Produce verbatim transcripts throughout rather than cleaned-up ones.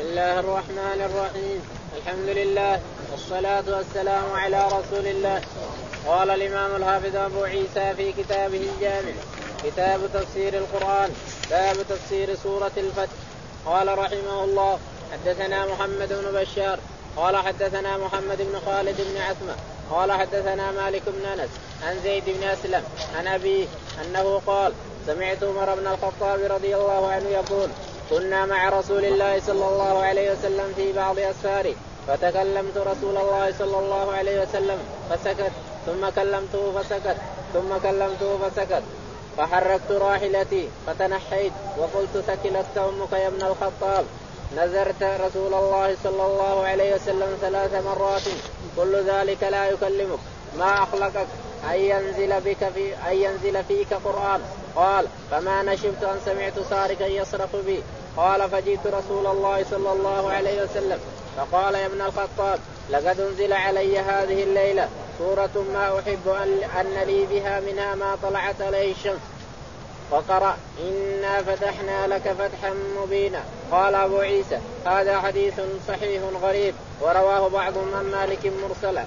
الله الرحمن الرحيم. الحمد لله والصلاة والسلام على رسول الله. قال الإمام الحافظ أبو عيسى في كتابه الجامع كتاب تفسير القرآن باب تفسير سورة الفتح. قال رحمه الله حدثنا محمد بن بشار قال حدثنا محمد بن خالد بن عثمة قال حدثنا مالك بن أنس عن زيد بن أسلم عن أبيه أنه قال سمعت عمر بن الخطاب رضي الله عنه يقول كنا مع رسول الله صلى الله عليه وسلم في بعض أسفاره فتكلمت رسول الله صلى الله عليه وسلم فسكت ثم كلمته فسكت ثم كلمته فسكت فحركت راحلتي فتنحيت وقلت ثكلتك أمك يا ابن الخطاب. نذرت رسول الله صلى الله عليه وسلم ثلاث مرات كل ذلك لا يكلمك ما أخلقك أن ينزل, بك في أن ينزل فيك قرآن. قال فما نشبت أن سمعت صارخا يصرخ بي. قال فجئت رسول الله صلى الله عليه وسلم فقال يا ابن الخطاب لقد انزل علي هذه الليلة سورة ما أحب أن لي بها منها ما طلعت عليه الشمس وقرأ إنا فتحنا لك فتحا مبينا. قال أبو عيسى هذا حديث صحيح غريب ورواه بعض من مالك مرسلا.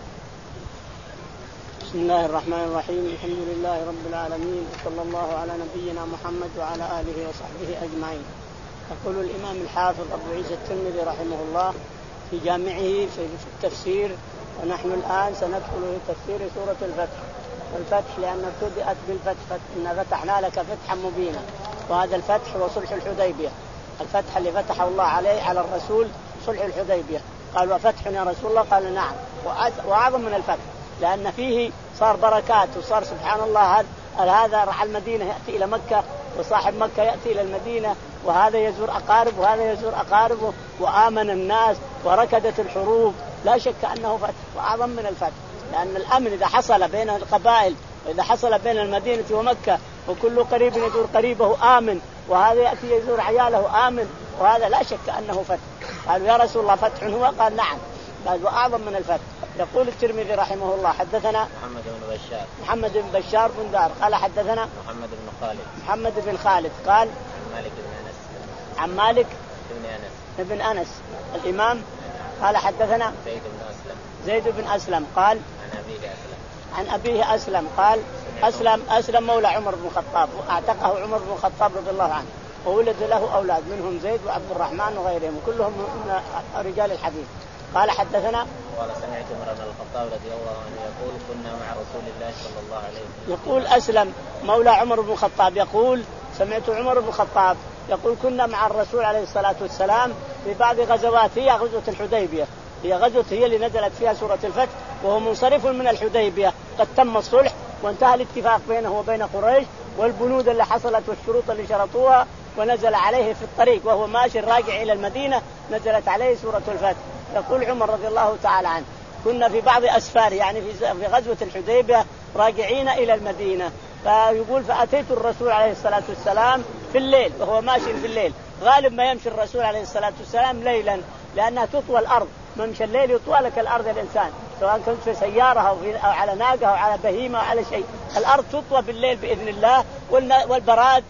بسم الله الرحمن الرحيم. الحمد لله رب العالمين وصلى الله على نبينا محمد وعلى آله وصحبه أجمعين. يقول الإمام الحافظ أبو عيسى الترمذي رحمه الله في جامعه في التفسير ونحن الآن سندخل في تفسير سورة الفتح. الفتح لأن ابتدأت بالفتح إن فتحنا لك فتحا مبينا وهذا الفتح هو صلح الحديبية. الفتح اللي فتحه الله عليه على الرسول صلح الحديبية. قال وفتح يا رسول الله؟ قال نعم وأعظم من الفتح لأن فيه صار بركات وصار سبحان الله هذا راح المدينة يأتي إلى مكة وصاحب مكة يأتي إلى المدينة وهذا يزور أقارب وهذا يزور أقاربه وآمن الناس وركدت الحروب. لا شك أنه فتح وأعظم من الفتح لأن الأمن إذا حصل بين القبائل وإذا حصل بين المدينة ومكة وكل قريب يزور قريبه آمن وهذا يأتي يزور عياله آمن وهذا لا شك أنه فتح. قالوا يا رسول الله فتح هو؟ قال نعم قال وأعظم من الفتح. يقول الترمذي رحمه الله حدثنا محمد بن بشار محمد بن بشار بن دار قال حدثنا محمد بن خالد محمد بن خالد قال عن مالك بن أنس عن مالك بن أنس بن أنس الإمام قال حدثنا زيد بن أسلم زيد بن أسلم قال عن أبيه أسلم عن أبيه أسلم قال أسلم أسلم مولى عمر بن الخطاب واعتقه عمر بن الخطاب رضي الله عنه وولد له أولاد منهم زيد وعبد الرحمن وغيرهم كلهم من رجال الحديث. قال حدثنا قال سمعت عمر بن الخطاب رضي الله عنه يقول كنا مع رسول الله صلى الله عليه وسلم. يقول أسلم مولى عمر بن الخطاب يقول سمعت عمر بن الخطاب يقول كنا مع الرسول عليه الصلاة والسلام في بعض غزوات هي غزوة الحديبية هي غزوة هي اللي نزلت فيها سورة الفتح وهو منصرف من الحديبية قد تم الصلح وانتهى الاتفاق بينه وبين قريش والبنود اللي حصلت والشروط اللي شرطوها ونزل عليه في الطريق وهو ماشي راجع إلى المدينة نزلت عليه سورة الفتح. يقول عمر رضي الله تعالى عنه كنا في بعض أسفار يعني في غزوة الحديبية راجعين إلى المدينة فيقول فأتيت الرسول عليه الصلاة والسلام في الليل وهو ماشي في الليل. غالب ما يمشي الرسول عليه الصلاة والسلام ليلا لأنها تطوى الأرض ممشى الليل يطوى لك الأرض الإنسان سواء كنت في سيارة أو, أو على ناقة أو على بهيمة أو على شيء الأرض تطوى بالليل بإذن الله والبراد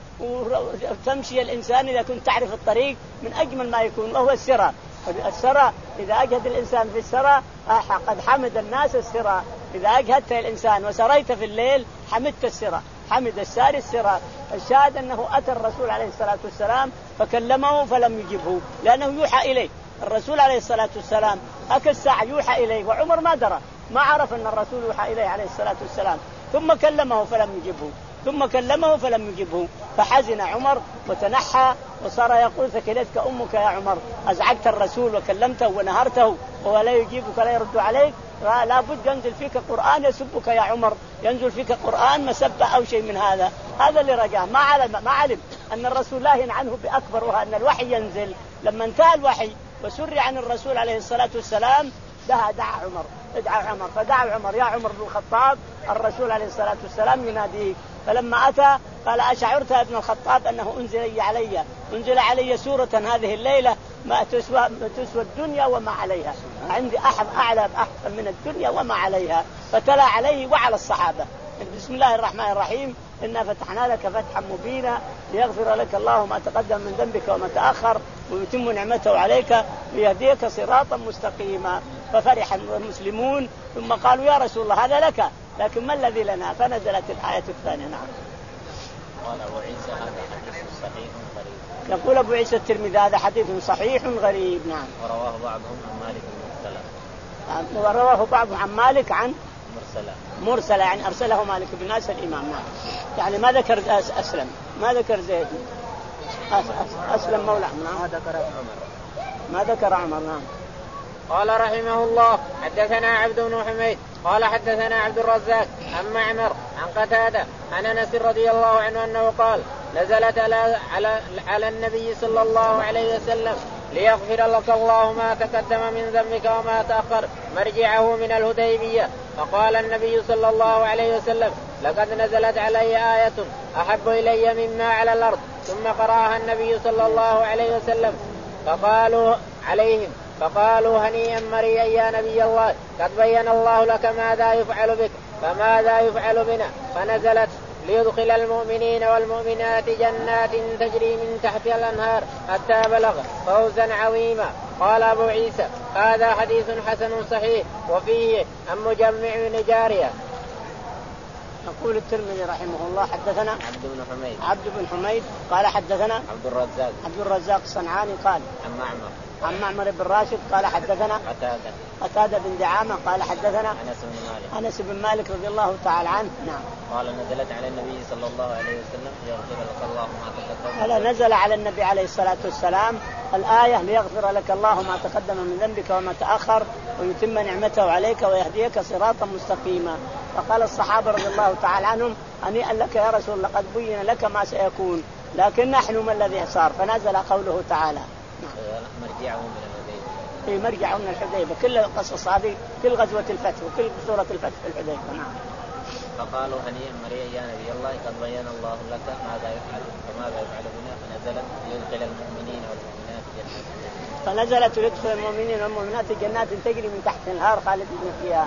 وتمشي الإنسان إذا كنت تعرف الطريق من أجمل ما يكون وهو السرى. السرى إذا أجهد الإنسان في السرى قد حمد الناس السرى. إذا أجهدت الإنسان وسريت في الليل حمدت السرى حمد الساري السرى. الشاهد أنه أتى الرسول عليه الصلاة والسلام فكلمه فلم يجبه لأنه يوحى إليه. الرسول عليه الصلاة والسلام أكل ساعة يوحى إليه وعمر ما درى ما عرف أن الرسول يوحى إليه عليه الصلاة والسلام ثم كلمه فلم يجبه ثم كلمه فلم يجبه فحزن عمر وتنحى وصار يقول ثكلتك أمك يا عمر أزعجت الرسول وكلمته ونهرته ولا يجيبك لا يرد عليك لا بد ينزل فيك قرآن يسبك يا عمر ينزل فيك قرآن مسبة أو شيء من هذا. هذا اللي رجاه ما علم ما علم أن الرسول لا ينهى عنه بأكبر وأن الوحي ينزل. لما انتهى الوحي وسري عن الرسول عليه الصلاة والسلام دعا دعا عمر ادعى عمر فدعا عمر يا عمر بن الخطاب الرسول عليه الصلاة والسلام يناديه. فلما أتى قال أشعرت يا ابن الخطاب أنه أنزل علي أنزل علي سورة هذه الليلة ما تسوى, ما تسوى الدنيا وما عليها عندي أحد أعلى أحسن من الدنيا وما عليها. فتلا عليه وعلى الصحابة بسم الله الرحمن الرحيم إنا فتحنا لك فتحا مبينا ليغفر لك الله ما تقدم من ذنبك وما تأخر ويتم نعمته عليك ويهديك صراطا مستقيما. ففرح المسلمون ثم قالوا يا رسول الله هذا لك لكن ما الذي لنا؟ فنزلت الآية الثانية. نعم. قال أبو عيسى هذا حديث صحيح غريب. يقول أبو عيسى الترمذي هذا حديث صحيح غريب. نعم. ورواه بعضهم عن مالك مرسلا. ورواه بعضهم عن مالك عن مرسلا. مرسلا يعني أرسله مالك بن ناس الإمام. نعم. يعني ما ذكر أسلم ما ذكر زيد أسلم مولى. نعم. ما ذكر عمر. ما ذكر عمر. نعم. قال رحمه الله حدثنا عبد بن حميد قال حدثنا عبد الرزاق عن معمر عن قتادة عن أنس رضي الله عنه أنه قال نزلت على, على, على النبي صلى الله عليه وسلم ليغفر لك الله ما تقدم من ذنبك وما تأخر مرجعه من الهديبية. فقال النبي صلى الله عليه وسلم لقد نزلت علي آية أحب إلي مما على الأرض. ثم قرأها النبي صلى الله عليه وسلم فقالوا عليهم فقالوا هنيئا مريئا يا نبي الله قد بين الله لك ماذا يفعل بك فماذا يفعل بنا. فنزلت ليدخل المؤمنين والمؤمنات جنات تجري من تحتها الأنهار حتى بلغ فوزا عظيما. قال أبو عيسى هذا حديث حسن صحيح وفيه عن مجمع بن جارية. يقول الترمذي رحمه الله حدثنا عبد بن حميد عبد بن حميد قال حدثنا عبد الرزاق عبد الرزاق الصنعاني قال عن معمر عن معمر بن راشد قال حدثنا قتادة قتادة بن دعامة قال حدثنا أنس بن مالك أنس بن مالك رضي الله تعالى عنه. نعم. قال نزلت على النبي صلى الله عليه وسلم ليغفر لك الله ما تقدم. قال نزل على النبي عليه الصلاة والسلام الآية ليغفر لك الله ما تقدم من ذنبك وما تأخر ويتم نعمته عليك ويهديك صراطا مستقيما. فقال الصحابة رضي الله تعالى عنهم هنيئا لك يا رسول الله قد بين لك ما سيكون لكن نحن ما الذي صار. فنزل قوله تعالى مرجعه من الحديبية. في مرجعه من الحديبية. كل القصص هذه كل غزوة الفتح وكل سورة الفتح في الحديبية. نعم. فقالوا هنيئا مريئا يا نبي الله قد بين الله لك ماذا يفعل فماذا يفعل بنا. فنزلت ليدخل المؤمنين والمؤمنات جنات فنزلت ليدخل المؤمنين والمؤمنات جنات تجري من تحت الأنهار خالدين فيها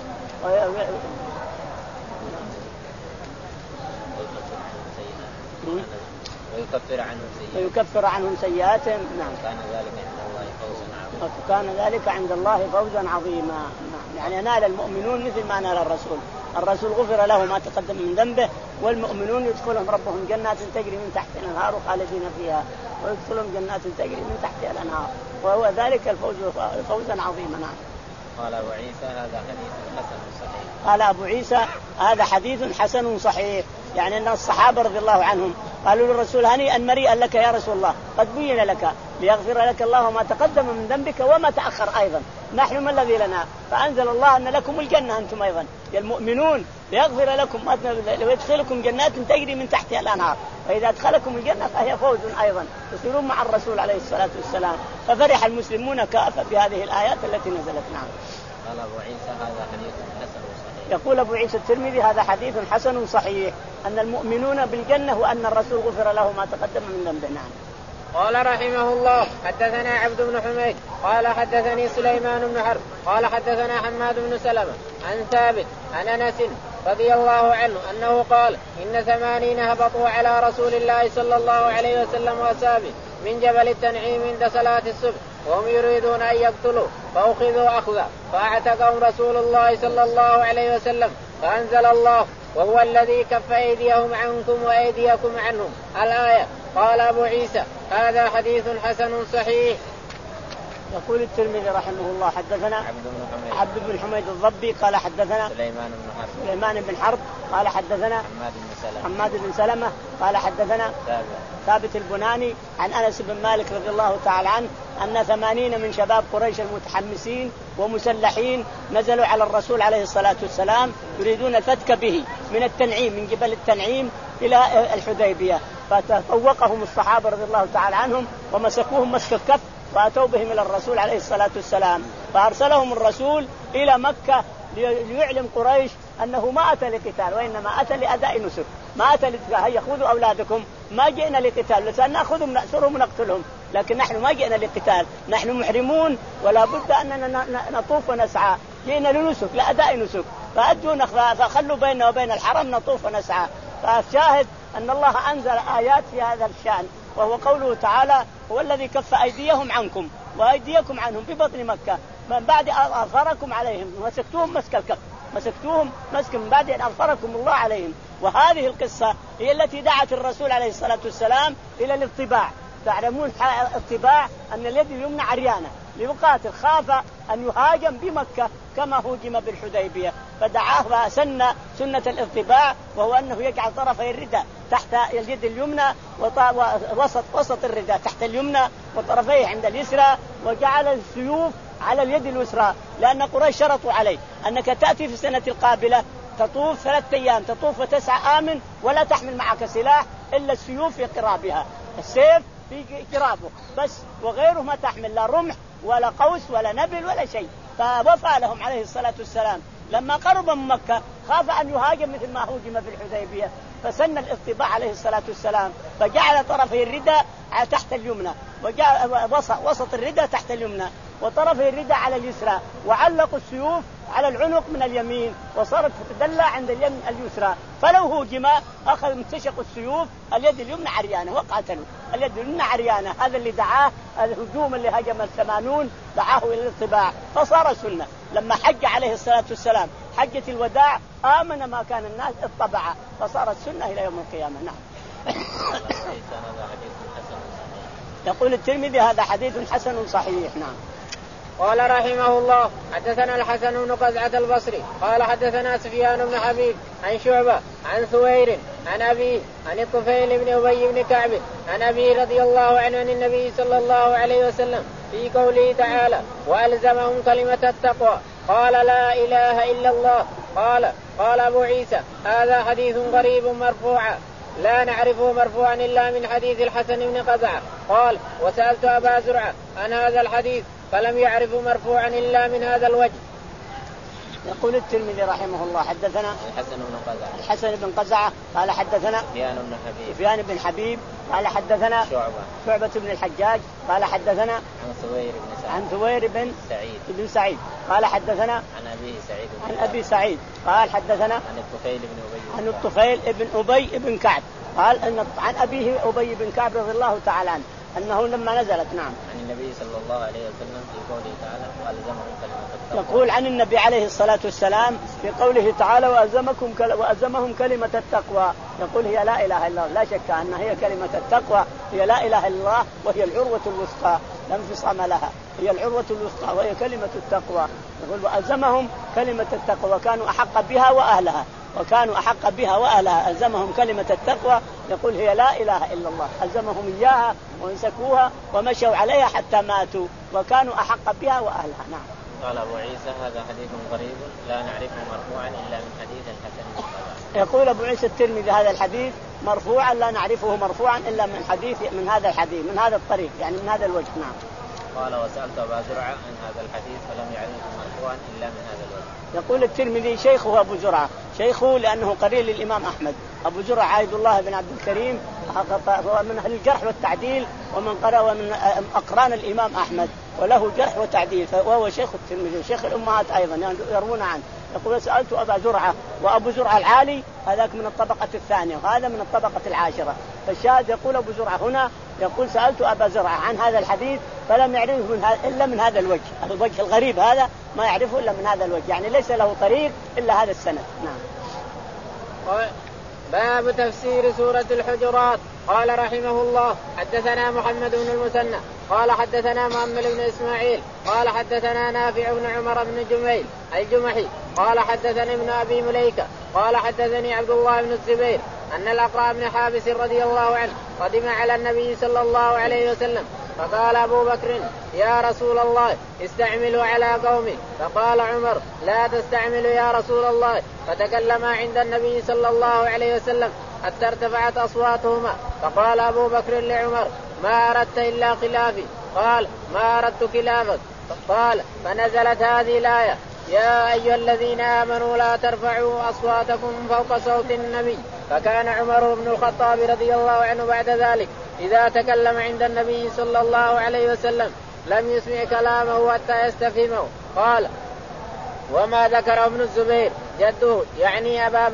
ويكفر عنهم سيئاتهم ويكفر عنهم سيئاتهم. نعم. كان ذلك عند الله فوزا عظيما. وكان ذلك عند الله فوزا عظيما. نعم. يعني نال المؤمنون مثل ما نال الرسول. الرسول غفر له ما تقدم من ذنبه والمؤمنون يدخلهم ربهم جنات تجري من تحت الأنهار خالدين فيها ويدخلهم جنات تجري من تحتها الأنهار وهو ذلك الفوز فوزا عظيما. نعم. قال أبو عيسى هذا حديث حسن صحيح. قال أبو عيسى هذا حديث حسن صحيح. يعني أن الصحابة رضي الله عنهم قالوا للرسول هنيئا مريئا لك يا رسول الله قد بين لك ليغفر لك الله ما تقدم من ذنبك وما تأخر أيضا نحن ما الذي لنا. فأنزل الله أن لكم الجنة أنتم أيضا يا المؤمنون ليغفر لكم ويدخلكم جنات تجري من تحتها الأنهار. فإذا أدخلكم الجنة فهي فوز أيضا تصيرون مع الرسول عليه الصلاة والسلام. ففرح المسلمون كافة بهذه الآيات التي نزلت. نعم. قال أبو عيسى هذا حديث حسن صحيح. يقول أبو عيسى الترمذي هذا حديث حسن صحيح أن المؤمنون بالجنة وأن الرسول غفر له ما تقدم من ذنبه. نعم. قال رحمه الله حدثنا عبد بن حميد قال حدثني سليمان بن حرب قال حدثنا حماد بن سلمة عن ثابت عن أنس رضي الله عنه أنه قال إن ثمانين هبطوا على رسول الله صلى الله عليه وسلم وأصحابه من جبل التنعيم عند صلاة الصبح وهم يريدون أن يقتلوا فأخذوا أخذا فأعتقهم رسول الله صلى الله عليه وسلم فأنزل الله وهو الذي كف أيديهم عنكم وأيديكم عنهم الآية. قال أبو عيسى هذا حديث حسن صحيح. يقول الترمذي رحمه الله حدثنا عبد بن حميد عبد بن حميد الضبي قال حدثنا سليمان بن حرب سليمان بن حرب قال حدثنا حماد بن سلمة حماد بن سلمة قال حدثنا ثابت ثابت البناني عن أنس بن مالك رضي الله تعالى عنه أن ثمانين من شباب قريش المتحمسين ومسلحين نزلوا على الرسول عليه الصلاة والسلام يريدون الفتك به من التنعيم من جبل التنعيم إلى الحديبية. فتفوقهم الصحابة رضي الله تعالى عنهم ومسكوهم مسك الكف وأتوا بهم إلى الرسول عليه الصلاة والسلام. فأرسلهم الرسول إلى مكة ليعلم قريش أنه ما أتى لقتال وإنما أتى لأداء نسك. ما أتى لقتال هيا خذوا أولادكم ما جئنا لقتال لسان نأخذهم نأسرهم ونقتلهم لكن نحن ما جئنا لقتال نحن محرمون ولا بد أننا نطوف ونسعى جئنا لنسك لأداء نسك فأدوا نخذ فخلوا بيننا وبين الحرم نطوف ونسعى. فشاهد أن الله أنزل آيات في هذا الشأن، وهو قوله تعالى: هو الذي كف أيديهم عنكم وأيديكم عنهم ببطن مكة من بعد أن أظهركم عليهم، مسكتوهم مسك الكف، مسكتوهم مسك من بعد أن أظهركم الله عليهم. وهذه القصة هي التي دعت الرسول عليه الصلاة والسلام إلى الاطباع. تعلمون الطباع أن اليد اليمنى عريانة، ليقاتل، خاف أن يهاجم بمكة كما هوجم بالحديبية، فدعاه فسن سنة الاطباع، وهو أنه يجعل طرفي الرداء تحت اليد اليمنى ووسط وسط الرداء تحت اليمنى وطرفيه عند اليسرى، وجعل السيوف على اليد اليسرى، لأن قريش شرطوا عليه أنك تأتي في السنة القابلة تطوف ثلاثة أيام، تطوف وتسعى آمن ولا تحمل معك سلاح إلا السيوف في قرابها، السيف في قرابه بس، وغيره ما تحمل لا رمح ولا قوس ولا نبل ولا شيء. فوفى لهم عليه الصلاة والسلام. لما قرب من مكة خاف أن يهاجم مثل ما هوجم في الحديبية، فسن الاطباع عليه الصلاة والسلام، فجعل طرفي الرداء تحت اليمنى، وجعل وسط الرداء تحت اليمنى، وطرفي الرداء على اليسرى، وعلقوا السيوف على العنق من اليمين، وصارت تدلى عند اليمين اليسرى، فلو هوجم أخذ امتشقوا السيوف اليد اليمنى عريانة وقاتلوا اليد اليمنى عريانة. هذا اللي دعاه الهجوم اللي هجم الثمانون دعاه إلى الاطباع، فصار سنة. لما حج عليه الصلاة والسلام حجة الوداع آمن ما كان الناس اطبع، فصارت سنة إلى يوم القيامة. نعم. يقول الترمذي: هذا حديث حسن صحيح. نعم. قال رحمه الله: حدثنا الحسن بن قزعة البصري قال حدثنا سفيان بن حبيب عن شعبة عن ثوير عن أبيه عن الطفيل بن أبي بن كعب عن أبيه رضي الله عنه عن النبي صلى الله عليه وسلم في قوله تعالى: وألزمهم كلمة التقوى، قال: لا إله إلا الله. قال قال أبو عيسى: هذا حديث غريب مرفوعا لا نعرفه مرفوعا إلا من حديث الحسن بن قزعة. قال: وسألت أبا زرعة عن هذا الحديث فلم يعرفوا مرفوعا إلا من هذا الوجه. يقول الترمذي رحمه الله: حدثنا الحسن بن قزعة الحسن بن قزعة قال حدثنا سفيان بن حبيب سفيان بن حبيب قال حدثنا شعبة شعبة بن الحجاج قال حدثنا عن ثوير بن سعيد عن ثوير بن سعيد بن سعيد قال حدثنا عن أبي سعيد عن أبي سعيد قال حدثنا عن الطفيل بن أبي عن الطفيل بن أبي بن كعب قال أن عن أبيه أبي بن كعب رضي الله تعالى عنه أنه لما نزلت نعم عن النبي صلى الله عليه وسلم في قوله تعالى: وألزمهم كلمة التقوى. يقول عن النبي عليه الصلاة والسلام في قوله تعالى: وألزمكم كل... وألزمهم كلمة التقوى. يقول هي لا إله إلا الله، لا شك أن هي كلمة التقوى، هي لا إله إلا الله، وهي العروة الوثقى لا انفصام لها، هي العروة الوثقى وهي كلمة التقوى. يقول وألزمهم كلمة التقوى وكانوا أحق بها وأهلها وكانوا أحق بها وأهلها ألزمهم كلمة التقوى. يقول هي لا إله إلا الله، ألزمهم إياها وانسكوها ومشوا عليها حتى ماتوا وكانوا أحق بها وأهلها. نعم. قال أبو عيسى: هذا حديث غريب لا نعرفه مرفوعا إلا من حديث الحسن بن قزعة. يقول أبو عيسى الترمذي: هذا الحديث مرفوعا لا نعرفه مرفوعا إلا من حديث من هذا الحديث من هذا الطريق، يعني من هذا الوجه. نعم. قال: وسألت أبا زرعة عن هذا الحديث فلم يعرفه مرفوعا إلا من هذا الوجه. يقول الترمذي: شيخه أبو زرعة، شيخه لأنه قريب للإمام أحمد. أبو زرعة عبد الله بن عبد الكريم هو من أهل الجرح والتعديل ومن قرأ ومن أقران الإمام أحمد، وله جرح وتعديل، وهو شيخ الترمذي شيخ الأمهات أيضا يروون عنه. يقول: سألت أبا زرعة، وأبو زرعة العالي هذاك من الطبقة الثانية وهذا من الطبقة العاشرة. فالشاهد يقول أبو زرعة هنا يقول: سألت أبا زرعة عن هذا الحديث فلم يعرفه من إلا من هذا الوجه، الوجه الغريب هذا ما يعرفه إلا من هذا الوجه، يعني ليس له طريق إلا هذا السند. نعم. باب تفسير سورة الحجرات. قال رحمه الله: حدثنا محمد بن المثنى قال حدثنا محمد بن إسماعيل قال حدثنا نافع بن عمر بن جميل الجمحي قال حدثني ابن أبي مليكة قال حدثني عبد الله بن الزبير أن الأقرع بن حابس رضي الله عنه قدم على النبي صلى الله عليه وسلم فقال أبو بكر: يا رسول الله استعملوا على قومي. فقال عمر: لا تستعملوا يا رسول الله. فتكلما عند النبي صلى الله عليه وسلم حتى ارتفعت أصواتهما. فقال أبو بكر لعمر: ما أردت إلا خلافي. قال: ما أردت خلافك. قال: فنزلت هذه الآية: يا أيها الذين آمنوا لا ترفعوا أصواتكم فوق صوت النبي. فكان عمر بن الخطاب رضي الله عنه بعد ذلك إذا تكلم عند النبي صلى الله عليه وسلم لم يسمع كلامه حتى يستفهمه. قال: وما ذكر ابن الزبير جده يعني أبا بكر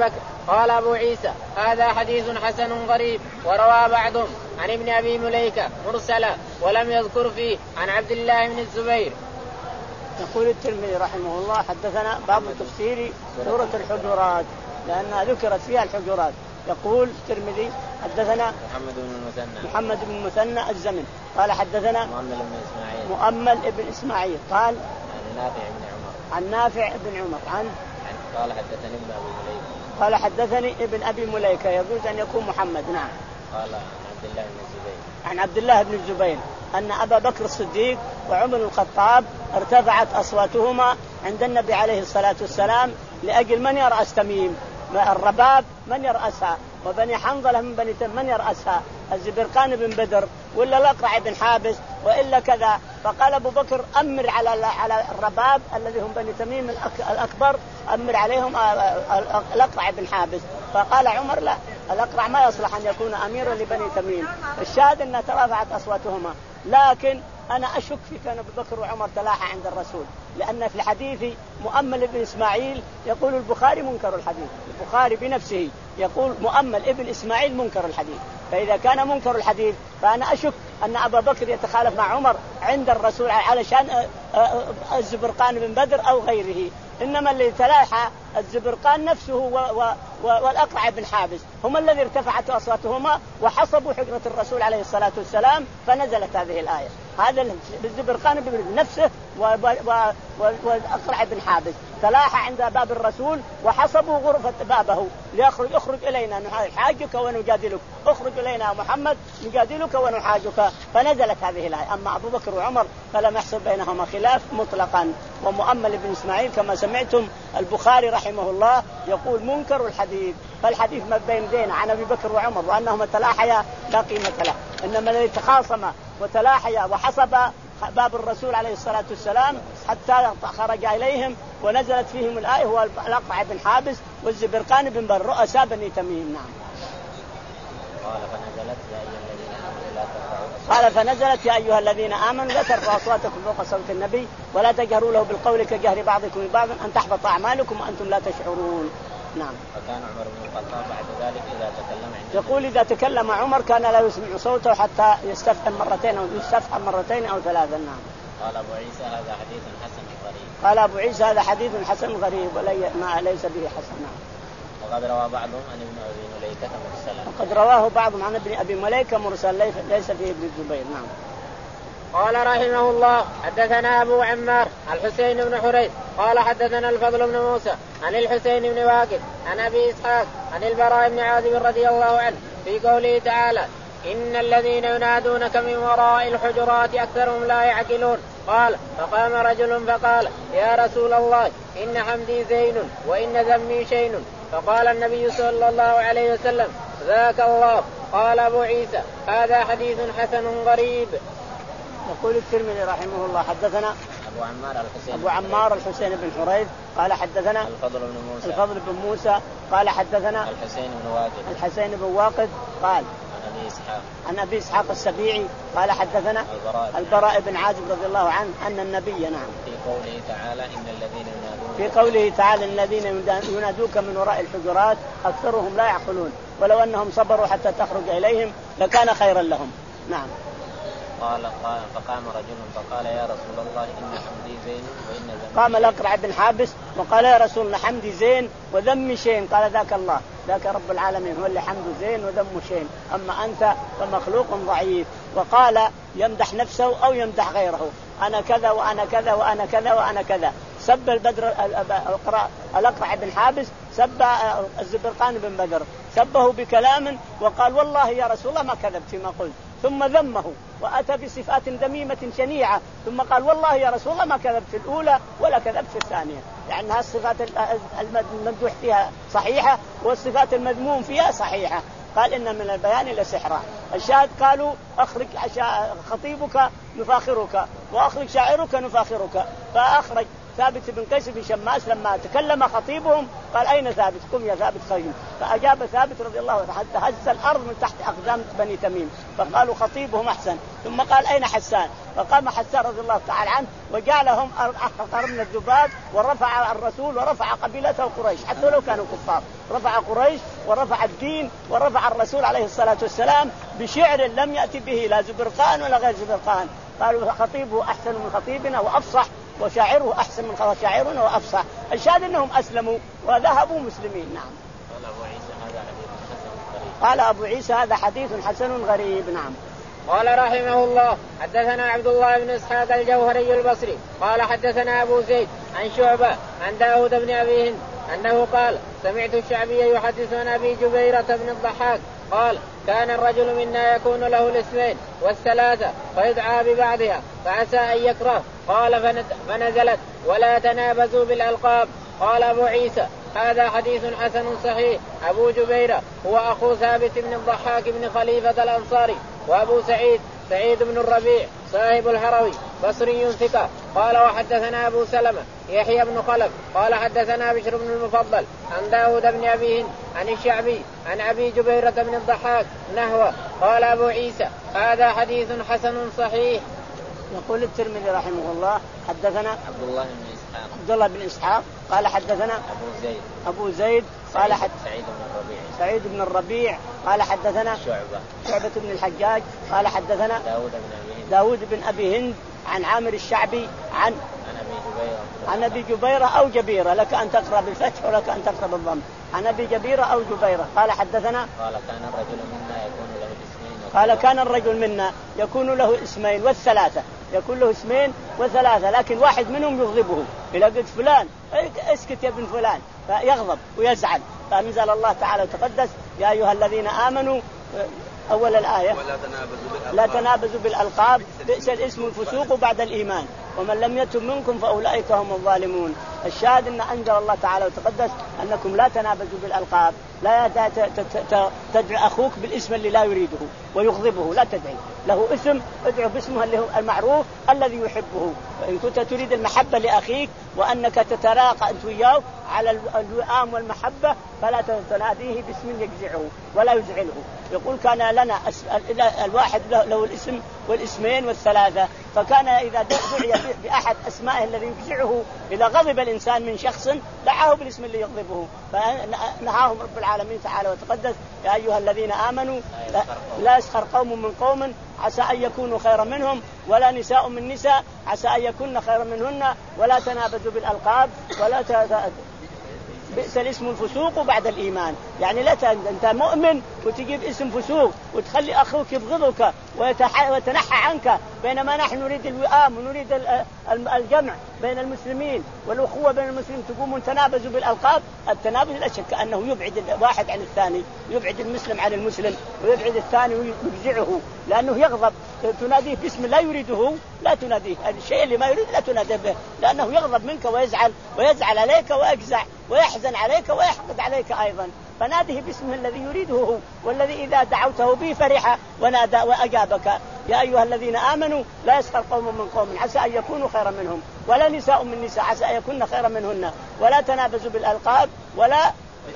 قال أبو عيسى هذا حديث حسن غريب. وروى بعضهم عن ابن أبي مليكة مرسلا ولم يذكر فيه عن عبد الله بن الزبير. يقول الترمذي رحمه الله حدثنا باب تفسير سورة الحجرات لأنها ذكرت فيها الحجرات. يقول الترمذي حدثنا محمد بن المثنى محمد بن المثنى الزمن قال حدثنا مؤمل بن إسماعيل مؤمل بن إسماعيل قال عن نافع بن عمر عن نافع بن عمر عن قال حدثني ابن أبي مليكة قال حدثني ابن أبي مليكة يجوز أن يكون محمد. نعم. قال عن عبد الله بن الزبير عن عبد الله بن الزبير أن أبا بكر الصديق وعمر الخطاب ارتفعت أصواتهما عند النبي عليه الصلاة والسلام لأجل من يرأس تميم الرباب من يرأسها وبني حنظلة من بني تميم من يرأسها الزبرقان بن بدر ولا الأقرع بن حابس وإلا كذا. فقال أبو بكر أمر على على الرباب الذي هم بني تميم الأكبر أمر عليهم الأقرع بن حابس. فقال عمر لا الأقرع ما يصلح أن يكون أميرا لبني تميم. الشاهد أن ترافعت أصواتهما لكن أنا أشك في كان أبو بكر وعمر تلاحى عند الرسول لأن في الحديث مؤمل ابن إسماعيل يقول البخاري منكر الحديث. البخاري بنفسه يقول مؤمل ابن إسماعيل منكر الحديث. فإذا كان منكر الحديث فأنا أشك أن أبا بكر يتخالف مع عمر عند الرسول علشان الزبرقان بن بدر أو غيره. إنما اللي تلاحى الزبرقان نفسه و و والأقرع بن حابس هم الذي ارتفعت أصواتهما وحصبوا حجرة الرسول عليه الصلاة والسلام فنزلت هذه الآية. هذا الزبرقان بن نفسه والأقرع بن حابس تلاحى عند باب الرسول وحصبوا غرفة بابه ليخرج اخرج إلينا نحاجك ونجادلك اخرج إلينا محمد نجادلك ونحاجك فنزلت هذه الآية. أما أبو بكر وعمر فلم يحصل بينهما خلاف مطلقا. ومؤمل بن إسماعيل كما سمعتم البخاري رحمه الله يقول منكر الحديث. فالحديث ما بين دين عن أبي بكر وعمر وأنهما تلاحيا لا قيمة له. إنما الذي تخاصم وتلاحيا وحسب باب الرسول عليه الصلاة والسلام حتى خرج إليهم ونزلت فيهم الآية هو الأقرع بن حابس والزبرقان بن بر رؤساء بني تميم. نعم. قال فنزلت يا أيها الذين آمنوا لا ترفعوا أصواتكم فوق صوت النبي ولا تجهروا له بالقول كجهر بعضكم لبعض أن تحبط أعمالكم وأنتم لا تشعرون. نعم. فكان عمر بن الخطاب بعد ذلك إذا تكلم يقول إذا تكلم عمر كان لا يسمع صوته حتى يستفهم مرتين أو يستفهم مرتين أو ثلاثا. نعم. قال أبو عيسى هذا حديث حسن غريب. قال أبو عيسى هذا حديث حسن غريب ولي ما ليس به حسن. نعم. وقد روى بعضهم عن ابن أبي مليكة مرسلا. وقد رواه بعضهم عن ابن أبي مليكة مرسل ليس فيه ابن الزبير. نعم. قال رحمه الله حدثنا أبو عمار الحسين بن حريث قال حدثنا الفضل بن موسى عن الحسين بن واقد عن أبي إسحاق عن البراء بن عازب رضي الله عنه في قوله تعالى إن الذين ينادونك من وراء الحجرات أكثرهم لا يعقلون. قال فقام رجل فقال يا رسول الله إن حمدي زين وإن ذمي شين. فقال النبي صلى الله عليه وسلم ذاك الله. قال أبو عيسى هذا حديث حسن غريب. يقول الترمذي رحمه الله حدثنا أبو عمار الحسين أبو عمار الحسين بن حريث قال حدثنا الفضل بن موسى الفضل بن موسى قال حدثنا الحسين بن واقد الحسين بن واقد قال عن أبي إسحاق عن أبي إسحاق السبيعي قال حدثنا البراء, البراء بن عازب رضي الله عنه أن النبي نعم في قوله تعالى إن الذين ينادون في قوله تعالى الذين ينادوك من وراء الحجرات أكثرهم لا يعقلون ولو أنهم صبروا حتى تخرج إليهم لكان خيرا لهم. نعم. قال قال فقام رجل فقال يا رسول الله إن حمدي زين وإن ذمي. قام الأقرع بن حابس وقال يا رسول الله حمدي زين وذمي شين. قال ذاك الله ذاك رب العالمين هو اللي حمده زين وذمه شين أما أنت فمخلوق ضعيف. وقال يمدح نفسه أو يمدح غيره أنا كذا وأنا كذا وأنا كذا وأنا كذا. سب البدر الأقرع بن حابس سب الزبرقان بن بدر سبه بكلام وقال والله يا رسول الله ما كذبت فيما قلت ثم ذمه وأتى بصفات ذميمة شنيعة ثم قال والله يا رسول الله ما كذبت في الأولى ولا كذبت في الثانية. يعني هالصفات الممدوح فيها صحيحة والصفات المذموم فيها صحيحة. قال إن من البيان لسحرا. الشاهد قالوا أخرج خطيبك نفاخرك وأخرج شاعرك نفاخرك. فأخرج ثابت بن قيس بن شماس لما تكلم خطيبهم قال أين ثابت قم يا ثابت خيم. فأجاب ثابت رضي الله عنه حتى هز الأرض من تحت أقدام بني تميم فقالوا خطيبهم أحسن. ثم قال أين حسان فقام حسان رضي الله تعالى عنه وجعلهم أحقر من الذباب، ورفع الرسول ورفع قبيلته قريش حتى لو كانوا كفار، رفع قريش ورفع الدين ورفع الرسول عليه الصلاة والسلام بشعر لم يأتي به لا زبرقان ولا غير زبرقان. قالوا خطيبه أحسن من خطيبنا وأفصح، وشاعره أحسن من شاعرنا وأفصح. الشاهد أنهم أسلموا وذهبوا مسلمين. نعم. قال أبو عيسى هذا حديث حسن غريب. نعم. قال رحمه الله حدثنا عبد الله بن إسحاق الجوهري البصري قال حدثنا أبو زيد عن شعبة عن داود بن أبي هند أنه قال سمعت الشعبي يحدث عن أبي جبيرة بن الضحاك قال كان الرجل منا يكون له الاسمين والثلاثة فيدعى ببعضها فعسى أن يكره. قال فنزلت ولا تنابزوا بالألقاب. قال أبو عيسى هذا حديث حسن صحيح. أبو جبيرة هو أخو ثابت بن الضحاك بن خليفة الأنصاري، وأبو سعيد سعيد بن الربيع صاحب الهروي بصري ثقة. قال وحدثنا أبو سلمة يحيى بن خلف قال حدثنا بشر بن المفضل عن داود بن أبي هند عن الشعبي عن أبي جبيرة بن الضحاك نحوه. قال أبو عيسى هذا حديث حسن صحيح. يقول الترمذي رحمه الله حدثنا عبد الله بن إسحاق عبد الله بن إسحاق قال حدثنا أبو زيد أبو زيد قال حد سعيد بن الربيع سعيد بن الربيع قال حدثنا شعبة شعبة بن الحجاج قال حدثنا داود بن أبي هند داود بن أبي هند عن عامر الشعبي عن عن أبي جبيرة عن أبي جبيرة أو جبيرة، لك أن تقرأ بالفتح ولك أن تقرأ بالضم، عن أبي جبيرة أو جبيرة. قال حدثنا قال كان الرجل منا يكون له اسمين قال كان الرجل منا يكون له اسمين والثلاثة، يكون له اسمين وثلاثة، لكن واحد منهم يغضبه. إذا قلت فلان اسكت يا ابن فلان فيغضب ويزعل. فنزل الله تعالى وتقدس يا أيها الذين آمنوا أول الآية لا تنابزوا بالألقاب بئس الاسم الفسوق بعد الإيمان ومن لم يتب منكم فأولئك هم الظالمون. الشاهد أن أنزل الله تعالى وتقدس أنكم لا تنابزوا بالألقاب، لا تدعو أخوك بالاسم اللي لا يريده ويغضبه، لا تدعي له اسم، ادعو باسمه اللي هو المعروف الذي يحبه. وإن كنت تريد المحبة لأخيك وأنك تتراقى أنت وياه على الوئام والمحبة فلا تناديه باسم يجزعه ولا يزعله. يقول كان لنا الواحد له الاسم والاسمين والثلاثة، فكان إذا دعي بأحد أسمائه الذي يجزعه إذا غضب الإنسان من شخص دعاه بالاسم اللي يغضبه. فنهاهم رب العالمين تعالى وتقدس يا أيها الذين آمنوا لا يسخر قوم من قوم عسى أن يكونوا خيرا منهم ولا نساء من نساء عسى أن يكون خيرا منهن ولا تنابزوا بالألقاب ولا ت... بئس الاسم الفسوق بعد الإيمان. يعني لا أنت مؤمن وتجيب اسم فسوق وتخلي أخوك يبغضك ويتنحى عنك، بينما نحن نريد الوئام ونريد الجمع بين المسلمين والأخوة بين المسلمين. تقومون تنابزوا بالألقاب. التنابز لا شك أنه يبعد الواحد عن الثاني، يبعد المسلم عن المسلم ويبعد الثاني ويجزعه لأنه يغضب. تناديه باسم لا يريده لا تناديه، الشيء اللي ما يريد لا تناديه به لأنه يغضب منك ويزعل ويزعل عليك ويجزع ويحزن عليك ويحقد عليك أيضا. فناده باسمه الذي يريده هو، والذي إذا دعوته به فرح ونادى وأجابك. يا أيها الذين آمنوا لا يسخر قوم من قوم عسى أن يكونوا خيرا منهم ولا نساء من نساء عسى أن يكون خيرا منهن ولا تنابزوا بالألقاب ولا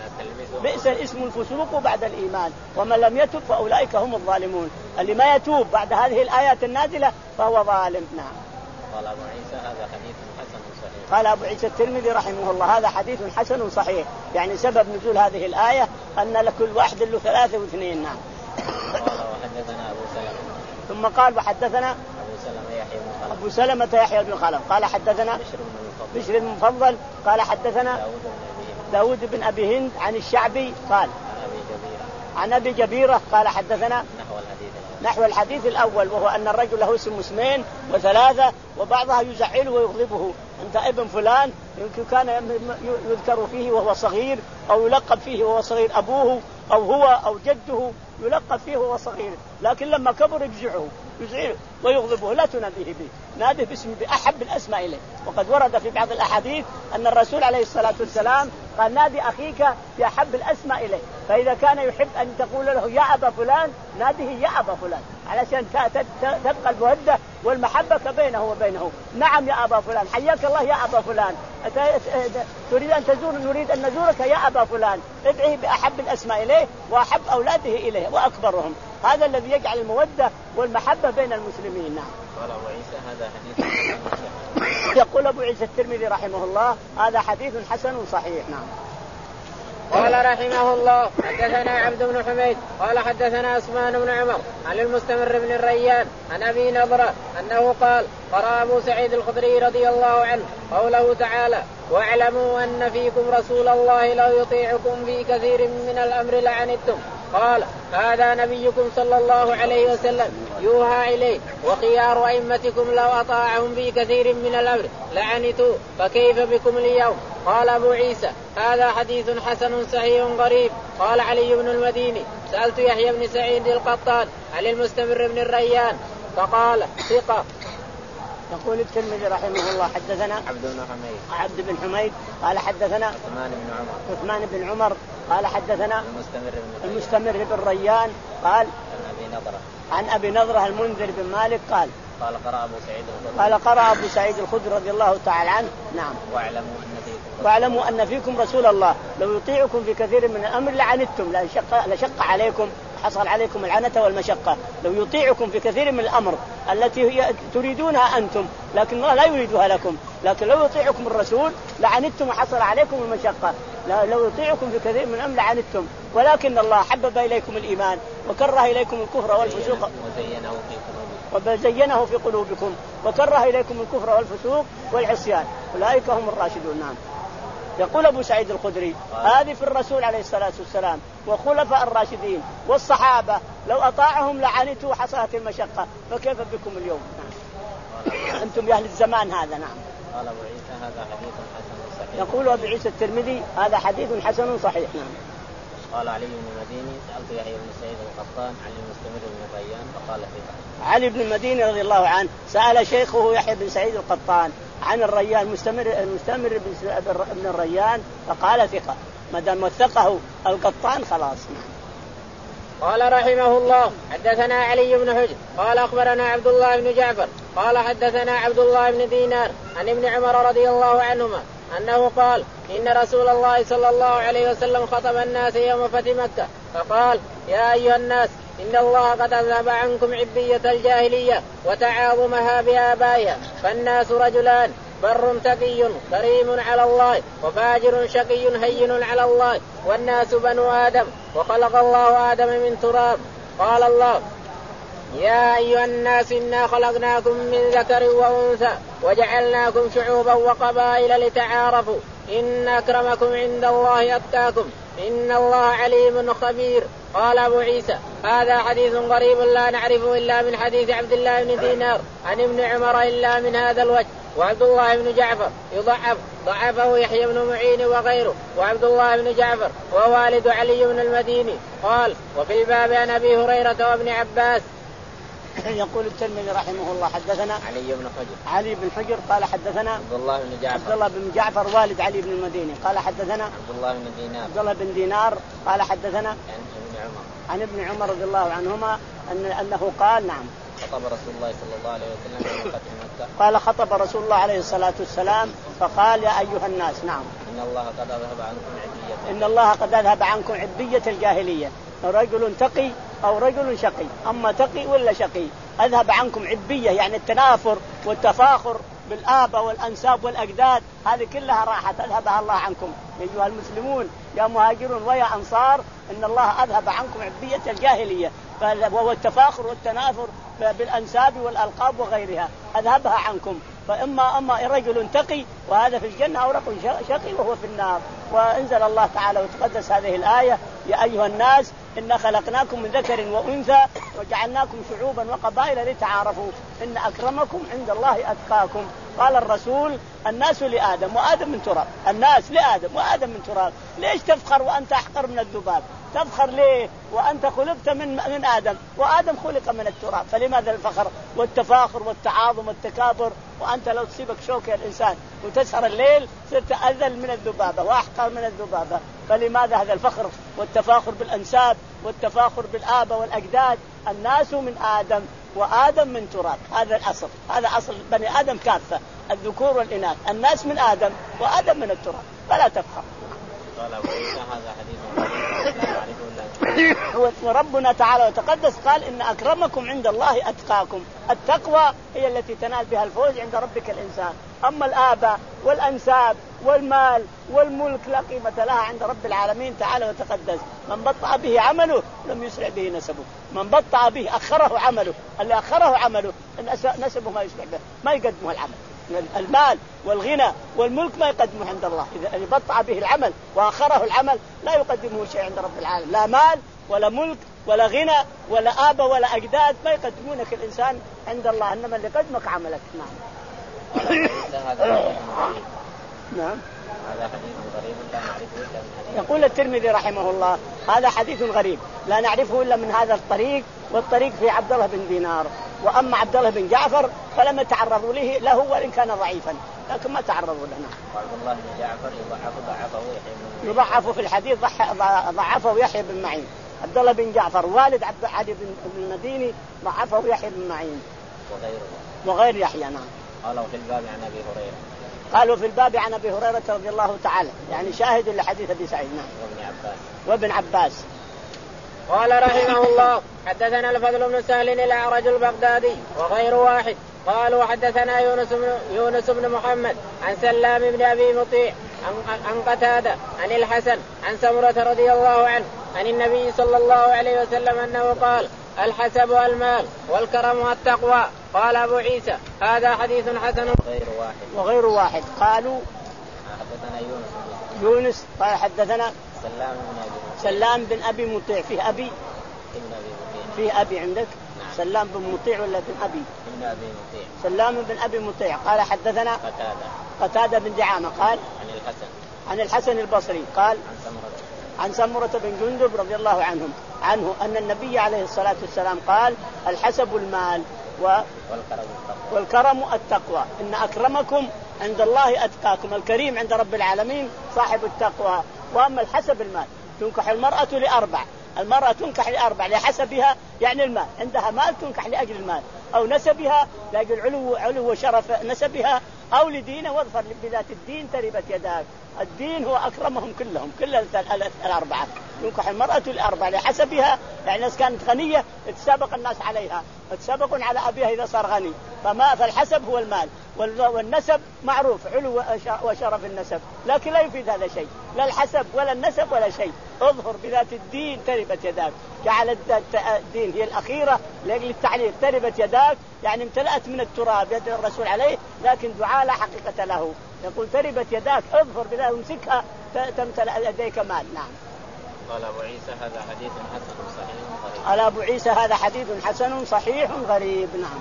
بئس الاسم الفسوق بعد الإيمان ومن لم يتب فأولئك هم الظالمون. اللي ما يتوب بعد هذه الآيات النازلة فهو ظالم. نعم. قال أبو عيسى هذا حديث حسن صحيح. قال أبو عيسى الترمذي رحمه الله هذا حديث حسن صحيح، يعني سبب نزول هذه الآية أن لكل واحد له ثلاثة واثنين. نعم. قال وحدثنا أبو سلمة ثم قال وحدثنا أبو سلمة يحيى بن خلف أبو سلمة يحيى بن خلف قال حدثنا بشر بن المفضل قال حدثنا داود بن أبي هند عن الشعبي قال عن أبي جبيرة قال حدثنا نحو الحديث نحو الحديث الأول، وهو أن الرجل له اسم اسمين وثلاثة وبعضها يزعله ويغضبه. أنت ابن فلان يمكن كان يذكر فيه وهو صغير أو يلقب فيه وهو صغير أبوه أو هو أو جده يلقب فيه وهو صغير، لكن لما كبر يجزعه يزعله ويغضبه لا تناديه به، ناديه باسم بأحب الأسماء إليه. وقد ورد في بعض الأحاديث أن الرسول عليه الصلاة والسلام قال نادي أخيك بأحب الأسماء إليه، فإذا كان يحب أن تقول له يا أبا فلان ناديه يا أبا فلان علشان تبقى المودة والمحبة بينه وبينه. نعم يا أبا فلان حياك الله يا أبا فلان، تريد أن تزور نريد أن نزورك يا أبا فلان، ادعيه بأحب الأسماء إليه وأحب أولاده إليه وأكبرهم. هذا الذي يجعل المودة والمحبة بين المسلمين. نعم. قال أبو عيسى هذا حديث حسن. يقول أبو عيسى الترمذي رحمه الله هذا حديث حسن صحيح. نعم. قال رحمه الله حدثنا عبد بن حميد قال حدثنا عثمان بن عمر عن المستمر بن الريان عن أبي نضرة أنه قال قرأ أبو سعيد الخدري رضي الله عنه قوله تعالى واعلموا أن فيكم رسول الله لو يطيعكم في كثير من الأمر لعنتم. قال هذا نبيكم صلى الله عليه وسلم يوحى إليه وخيار أئمتكم لو أطاعهم في كثير من الأمر لعنتوا فكيف بكم اليوم. قال أبو عيسى هذا حديث حسن صحيح غريب. قال علي بن المديني سألت يحيى بن سعيد القطان عن المستمر بن الريان فقال ثقة. يقول الترمذي رحمه الله حدثنا عبد بن حميد عبد بن حميد قال حدثنا عثمان بن عمر عثمان بن عمر قال حدثنا المستمر بن المستمر بن الريان قال عن أبي نضرة عن أبي نضرة المنذر بن مالك قال قال قرأ أبو سعيد الخدري قال قرأ أبو سعيد الخدري رضي الله تعالى عنه. نعم. واعلموا أن فيكم واعلموا أن فيكم رسول الله لو يطيعكم في كثير من الأمر لعنتم لشق, لشق عليكم حصل عليكم العنة والمشقة. لو يطيعكم في كثير من الأمر التي هي تريدونها أنتم لكن الله لا يريدها لكم لكن لو يطيعكم الرسول لعنتم وحصل عليكم المشقة. لو يطيعكم في كثير من الأمر لعنتم ولكن الله حبب إليكم الإيمان وكره إليكم الكفر والفسوق وزينه في قلوبكم وزينه في قلوبكم وكره إليكم الكفر والفسوق والعصيان أولئك هم الراشدون. نعم. يقول أبو سعيد الخدري هذه في الرسول عليه الصلاة والسلام وخلفاء الراشدين والصحابة لو أطاعهم لعنتوا حصلت المشقة فكيف بكم اليوم. نعم. أنتم يا أهل الزمان هذا. نعم. قال أبو عيسى هذا حديث حسن صحيح. يقول أبو عيسى الترمذي هذا حديث حسن صحيح. نعم. قال علي بن المديني سألت يحيى بن سعيد القطان عن المستمر بن الريان فقال ثقة. علي بن المديني رضي الله عنه سأل شيخه يحيى بن سعيد القطان عن الريان المستمر المستمر بن الريان فقال ثقة. ما دام وثقه القطان خلاص. قال رحمه الله حدثنا علي بن حجر قال أخبرنا عبد الله بن جعفر قال حدثنا عبد الله بن دينار عن ابن عمر رضي الله عنهما أنه قال إن رسول الله صلى الله عليه وسلم خطب الناس يوم فتح مكة فقال يا أيها الناس إن الله قد أذهب عنكم عبية الجاهلية وتعاظمها بآبائها فالناس رجلان بر تقي كريم على الله وفاجر شقي هين على الله والناس بنو آدم وخلق الله آدم من تراب. قال الله يا أيها الناس إنا خلقناكم من ذكر وأنثى وجعلناكم شعوبا وقبائل لتعارفوا إن أكرمكم عند الله أتقاكم إن الله عليم خبير. قال أبو عيسى هذا حديث غريب لا نعرفه إلا من حديث عبد الله بن دينار عن ابن عمر إلا من هذا الوجه. وعبد الله بن جعفر يضعف ضعفه يحيى بن معين وغيره. وعبد الله بن جعفر ووالد علي بن المديني. قال وفي الباب عن أبي هريرة وابن عباس. يقول الترمذي رحمه الله حدثنا علي بن حجر علي بن حجر قال حدثنا عبد الله بن جعفر عبد الله بن جعفر والد علي بن المديني قال حدثنا عبد الله بن دينار عبد الله بن دينار قال حدثنا عن ابن عمر عن ابن عمر رضي الله عنهما أن أنه قال نعم خطب رسول الله صلى الله عليه وسلم يوم فتح مكة قال خطب رسول الله عليه الصلاة والسلام فقال يا أيها الناس. نعم. إن الله قد أذهب عنكم عبية إن الله قد أذهب عنكم عبية الجاهلية رجل تقي أو رجل شقي أما تقي ولا شقي أذهب عنكم عبية يعني التنافر والتفاخر بالآباء والأنساب والأجداد هذه كلها راحت أذهبها الله عنكم أيها المسلمون يا مهاجرون ويا أنصار إن الله أذهب عنكم عبية الجاهلية وهو التفاخر والتنافر بالأنساب والألقاب وغيرها أذهبها عنكم. فإما أما رجل تقي وهذا في الجنة أو رجل شقي وهو في النار. وأنزل الله تعالى وتقدس هذه الآية يا أيها الناس إنا خلقناكم من ذكر وأنثى وجعلناكم شعوبا وقبائل لتعارفوا إن أكرمكم عند الله أتقاكم. قال الرسول الناس لآدم وآدم من تراب. الناس لآدم وآدم من تراب. ليش تفخر وأنت أحقر من الذباب؟ تفخر ليه وأنت خلقت من من آدم وآدم خلق من التراب؟ فلماذا الفخر والتفاخر والتعاظم والتكابر وأنت لو تصيبك شوكة الإنسان وتسهر الليل صرت أذل من الذبابة وأحقر من الذبابة؟ فلماذا هذا الفخر والتفاخر بالأنساب والتفاخر بالآباء والأجداد؟ الناس من آدم وآدم من تراب. هذا الأصل هذا أصل بني آدم كافة الذكور والإناث. الناس من آدم وآدم من التراب فلا تفخر. قال أبو عيسى هذا حديث لا نعرفه إلا وربنا تعالى وتقدس قال إن أكرمكم عند الله أتقاكم. التقوى هي التي تنال بها الفوز عند ربك الإنسان. أما الآباء والأنساب والمال والملك لا قيمة لها عند رب العالمين تعالى وتقدس. من بطأ به عمله لم يسرع به نسبه، من بطأ به أخره عمله، اللي أخره عمله نسبه ما يسرع به، ما يقدمه العمل. المال والغنى والملك ما يقدمه عند الله. إذا بطأ به العمل وأخره العمل لا يقدمه شيء عند رب العالمين، لا مال ولا ملك ولا غنى ولا آبا ولا أجداد ما يقدمونك الإنسان عند الله، إنما اللي قدمك عملك. نعم. نعم. هذا حديث غريب لا نعرفه إلا من حديث. يقول الترمذي رحمه الله هذا حديث غريب لا نعرفه إلا من هذا الطريق، والطريق في عبد الله بن دينار. وأما عبد الله بن جعفر فلم يتعرضوا له له وإن كان ضعيفا، لكن ما تعرضوا لنا. عبد الله بن جعفر يضعف ضعفه يحيى يضعف في الحديث ضعفه يحيى بن معين. عبد الله بن جعفر والد عبد علي بن المديني ضعفه يحيى بن معين وغيره وغير يحيى. نعم. قالوا في الباب عن أبي هريرة قالوا في الباب عن أبي هريرة رضي الله تعالى، يعني شاهد لحديث أبي سعيد. نعم. وابن عباس وابن عباس. قال رحمه الله حدثنا الفضل بن سهل الأعرج البغدادي وغير واحد قالوا حدثنا يونس بن, يونس بن محمد عن سلام بن أبي مطيع عن, عن قتادة عن الحسن عن سمرة رضي الله عنه عن النبي صلى الله عليه وسلم أنه قال الحسب المال والكرم والتقوى. قال أبو عيسى هذا حديث حسن غير واحد وغير واحد قالوا حدثنا يونس يونس قال حدثنا سلام بن أبي سلام بن أبي مطيع. فيه أبي فيه أبي عندك؟ نعم. سلام بن مطيع ولا بن أبي؟ بن أبي مطيع. سلام بن أبي مطيع قال حدثنا قتادة قتادة بن دعامة قال عن الحسن عن الحسن البصري قال عن سمرة عن سمرة بن جندب رضي الله عنهم عنه أن النبي عليه الصلاة والسلام قال الحسب المال و والكرم التقوى. والكرم التقوى. إن أكرمكم عند الله أتقاكم. الكريم عند رب العالمين صاحب التقوى. وأما الحسب المال تنكح المرأة لأربع. المرأة تنكح لأربع لحسبها يعني المال، عندها مال تنكح لأجل المال أو نسبها لأجل علو علو وشرف نسبها أو لدينه واظفر بذات الدين تربت يداك. الدين هو أكرمهم كلهم كل الأربعة. تنكح المرأة لأربع لحسبها يعني الناس كانت غنية يتسابق الناس عليها يتسابقون على أبيها إذا صار غني. فما فالحسب هو المال والنسب معروف علو وشرف النسب، لكن لا يفيد هذا شيء لا الحسب ولا النسب ولا شيء. اظهر بذات الدين تربت يداك. جعل الدين هي الأخيرة لأجل التعليق تربت يداك يعني امتلأت من التراب يد الرسول عليه، لكن دعاء لا حقيقة له. يقول تربت يداك اظهر بذات امسكها تمتلأ يديك مال. نعم. قال أبو عيسى هذا حديث حسن صحيح غريب. قال أبو عيسى هذا حديث حسن صحيح غريب. نعم.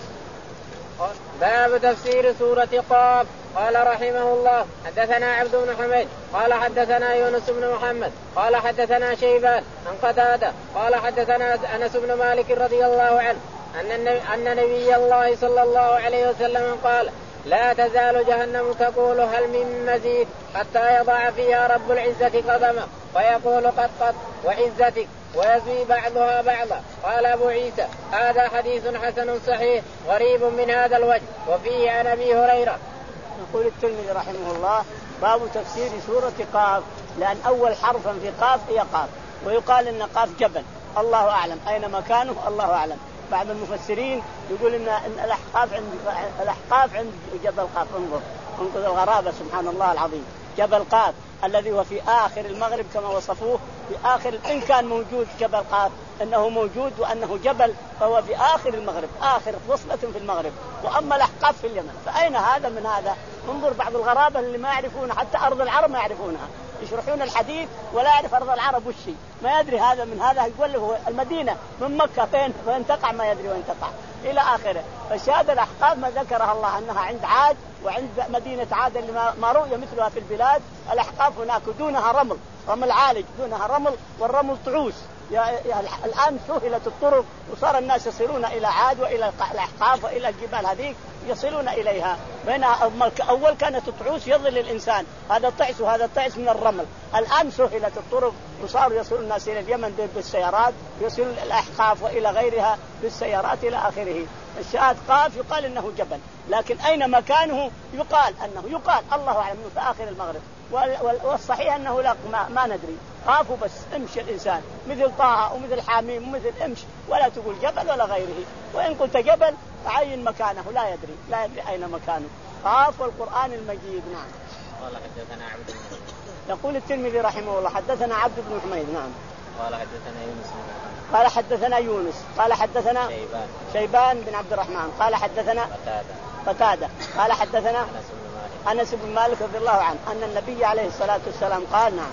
باب تفسير سورة قاف. قال رحمه الله حدثنا عبد بن حميد قال حدثنا يونس بن محمد قال حدثنا شيبان عن قتادة قال حدثنا أنس بن مالك رضي الله عنه أن نبي الله صلى الله عليه وسلم قال لا تزال جهنم تقول هل من مزيد حتى يضع فيها رب العزة قدمه ويقول قد قد وعزتك ويزوي بعضها بعضا. قال أبو عيسى هذا حديث حسن صحيح غريب من هذا الوجه وفيه عن أبي هريرة. يقول الترمذي رحمه الله باب تفسير سورة قاف، لأن أول حرفا في قاف هي قاف، ويقال إن قاف جبل الله أعلم أين مكانه الله أعلم. بعض المفسرين يقول إن الأحقاف عند الأحقاف عند جبل قاف. انظر انظر الغرابة سبحان الله العظيم. جبل قاف الذي هو في آخر المغرب كما وصفوه في آخر، إن كان موجود جبل قاف أنه موجود وأنه جبل فهو في آخر المغرب آخر وصلة في المغرب، وأما الأحقاف في اليمن. فأين هذا من هذا؟ انظر بعض الغرابة اللي ما يعرفون حتى أرض العرب ما يعرفونها، يشرحون الحديث ولا يعرف أرض العرب وش هي، ما يدري هذا من هذا. يقول له المدينة من مكة فين وين تقع ما يدري وين تقع إلى آخره. فشهادة الأحقاف ما ذكرها الله أنها عند عاد وعند مدينة عاد اللي ما رؤي مثلها في البلاد. الأحقاف هناك دونها رمل رمل عالج دونها رمل والرمل طعوس. الآن سهلت الطرق وصار الناس يصلون إلى عاد وإلى الأحقاف وإلى الجبال هذيك يصلون إليها. بينها أول كانت الطعوس يظل الإنسان هذا الطعس وهذا الطعس من الرمل. الآن سهلت الطرق وصاروا يصلون الناس إلى اليمن بالسيارات، يصلون الأحقاف وإلى غيرها بالسيارات إلى آخره. الشاهد قاف يقال إنه جبل، لكن أين مكانه يقال أنه يقال الله أعلم في آخر المغرب، والصحيح أنه لا ما, ما ندري. قافوا بس امشي الإنسان مثل طه ومثل حاميم ومثل امشي، ولا تقول جبل ولا غيره. وإن قلت جبل فعين مكانه لا يدري لا يدري أين مكانه. قاف والقرآن المجيد. نعم. قال حدثنا عبد بن حميد. يقول الترمذي رحمه الله حدثنا عبد بن حميد. نعم. قال حدثنا يونس قال حدثنا يونس قال حدثنا شيبان, شيبان بن عبد الرحمن قال حدثنا قتادة قتادة قال حدثنا أنس بن مالك أنس بن مالك رضي الله عنه أن النبي عليه الصلاة والسلام قال نعم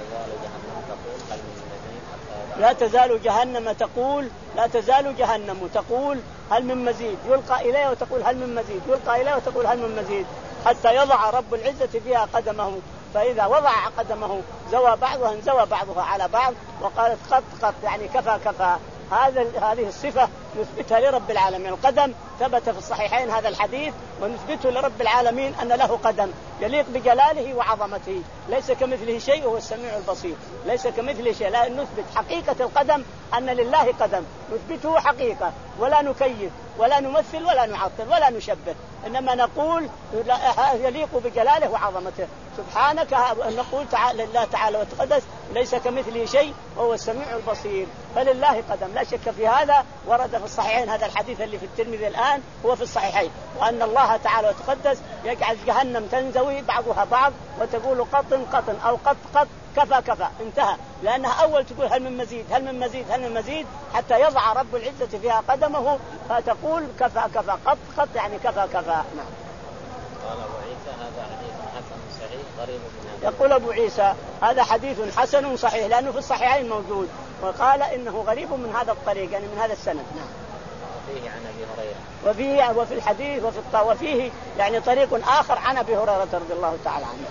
لا تزال جهنم تقول هل من مزيد لا تزال جهنم تقول لا تزال جهنم تقول هل من مزيد، يلقى إليه وتقول هل من مزيد، يلقى إليه وتقول هل من مزيد، حتى يضع رب العزة فيها قدمه، فإذا وضع قدمه زوى بعضها انزوى بعضها على بعض، وقالت قط قط يعني كفى كفى. هذا هذه الصفة نثبتها لرب العالمين. القدم ثبت في الصحيحين هذا الحديث، ونثبته لرب العالمين أن له قدم يليق بجلاله وعظمته، ليس كمثله شيء وهو السميع البصير، ليس كمثله شيء. لا نثبت حقيقة القدم أن لله قدم، نثبته حقيقة ولا نكيف ولا نمثل ولا نعطل ولا نشبه، إنما نقول يليق بجلاله وعظمته سبحانك. نقول تعالى لله تعالى وتقدس ليس كمثله شيء وهو السميع البصير، فلله قدم لا شك في هذا. ورد في الصحيحين هذا الحديث اللي في الترمذي الآن هو في الصحيحين، وأن الله تعالى وتقدس يجعل جهنم تنزوي بعضها بعض وتقول قطن قطن أو قط قط كفى كفى انتهى، لأنها أول تقول هل من مزيد هل من مزيد هل من مزيد حتى يضع رب العزة فيها قدمه فتقول كفى كفى قط قط يعني كفى كفى. نعم. قال أبو عيسى هذا حديث حسن صحيح قريب من هذا. يقول أبو عيسى هذا حديث حسن صحيح لأنه في الصحيحين موجود، وقال إنه غريب من هذا الطريق يعني من هذا السند. نعم. وفيه عن أبي هريرة وفيه وفي الحديث وفي وفيه يعني طريق آخر عن أبي هريرة رضي الله تعالى عنه.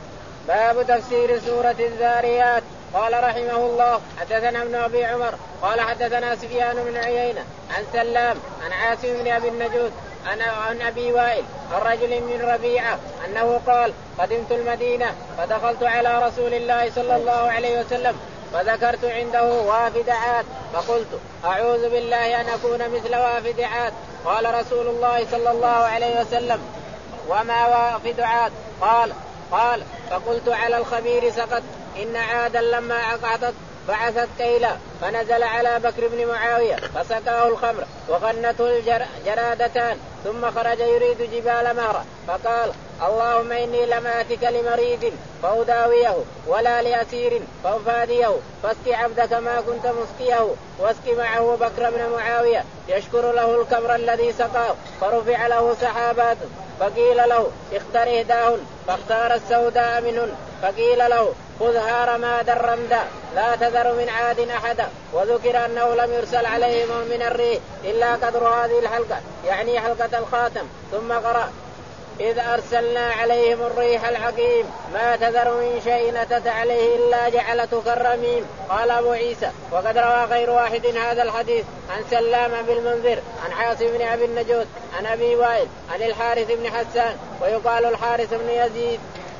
باب تفسير سورة الذاريات. قال رحمه الله حدثنا ابن أبي عمر قال حدثنا سفيان بن عيينة عن سلام عن عاصم بن أبي النجود عن أبي وائل الرجل من ربيعة أنه قال قدمت المدينة فدخلت على رسول الله صلى الله عليه وسلم فذكرت عنده وافد عاد فقلت أعوذ بالله أن أكون مثل وافد عاد. قال رسول الله صلى الله عليه وسلم وما وافد عاد؟ قال قال فقلت على الخبير سقط إن عادا لما عقدت بعثت كيلا فنزل على بكر بن معاوية فسقاه الخمر وغنته الجرادتان ثم خرج يريد جبال مهرة فقال اللهم إني لم آتك لمريض فأداويه ولا لأسير فأفاديه فاسق عبدك ما كنت مسقيه واسق معه بكر بن معاوية يشكر له الكمر الذي سقاه فرفع له سحابات فقيل له اختر إهداهن فاختار السوداء منهن فقيل له خذها رمادا رمدا لا تذر من عاد أحدا. وذكر أنه لم يرسل عليهم من الريح إلا قدر هذه الحلقة يعني حلقة الخاتم. ثم قرأ إذ أرسلنا عليهم الريح العقيم ما تذر من شيء أتت عليه إلا جعلته كالرميم. قال أبو عيسى وقد روى غير واحد هذا الحديث عن سلام بالمنذر عن عاصم بن أبي النجود عن أبي وائل عن الحارث بن حسان ويقال الحارث بن يزيد.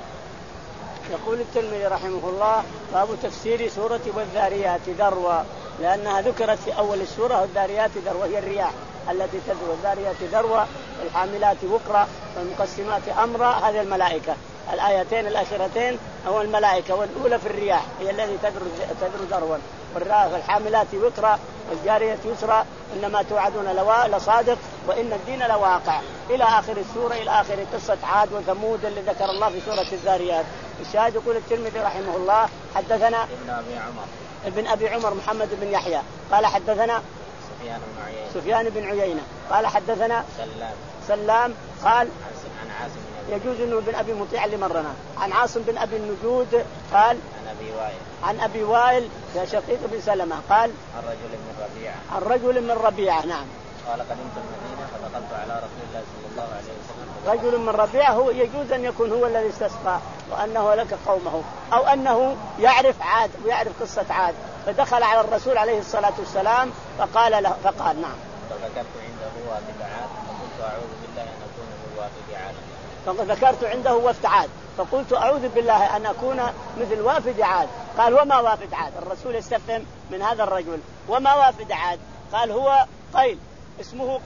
يقول الترمذي رحمه الله باب تفسير سورة والذاريات ذروة، لأنها ذكرت في أول السورة والذاريات ذروة هي الرياح التي تذروى، الذاريات ذروة الحاملات وقرا والمقسمات أمرا هذه الملائكة. الآيتين الأخيرتين هو الملائكة، والأولى في الرياح هي التي تذرو ذروا، والحاملات وقرا والجارية يسرا إنما توعدون لصادق وإن الدين لواقع إلى آخر السورة إلى آخر قصة عاد وثمود اللي ذكر الله في سورة الذاريات. الشاهد يقول الترمذي رحمه الله حدثنا ابن أبي عمر ابن أبي عمر محمد بن يحيى قال حدثنا سفيان بن عيينة سفيان بن عيينة قال حدثنا سلام سلام قال عن عاصم يجوز انه بن ابي مطيع اللي مرنا عن عاصم بن ابي النجود قال عن ابي وائل عن ابي وائل يا شقيق بن سلمة قال عن رجل من ربيعة عن رجل من ربيعة. نعم. قال قدمت المدينة فدخلت على رسول الله صلى الله عليه وسلم. رجل من ربيعة هو يجوز ان يكون هو الذي استسقى وانه لك قومه، او انه يعرف عاد ويعرف قصة عاد فدخل على الرسول عليه الصلاة والسلام فقال له فقال نعم فذكرت عنده وافد عاد فقلت أعوذ بالله أن أكون من وافد عاد. فذكرت عنده وفد عاد فقلت أعوذ بالله أن أكون مثل وافد عاد. قال وما وافد عاد؟ الرسول يستفهم من هذا الرجل وما وافد عاد؟ قال هو قيل اسمه قيل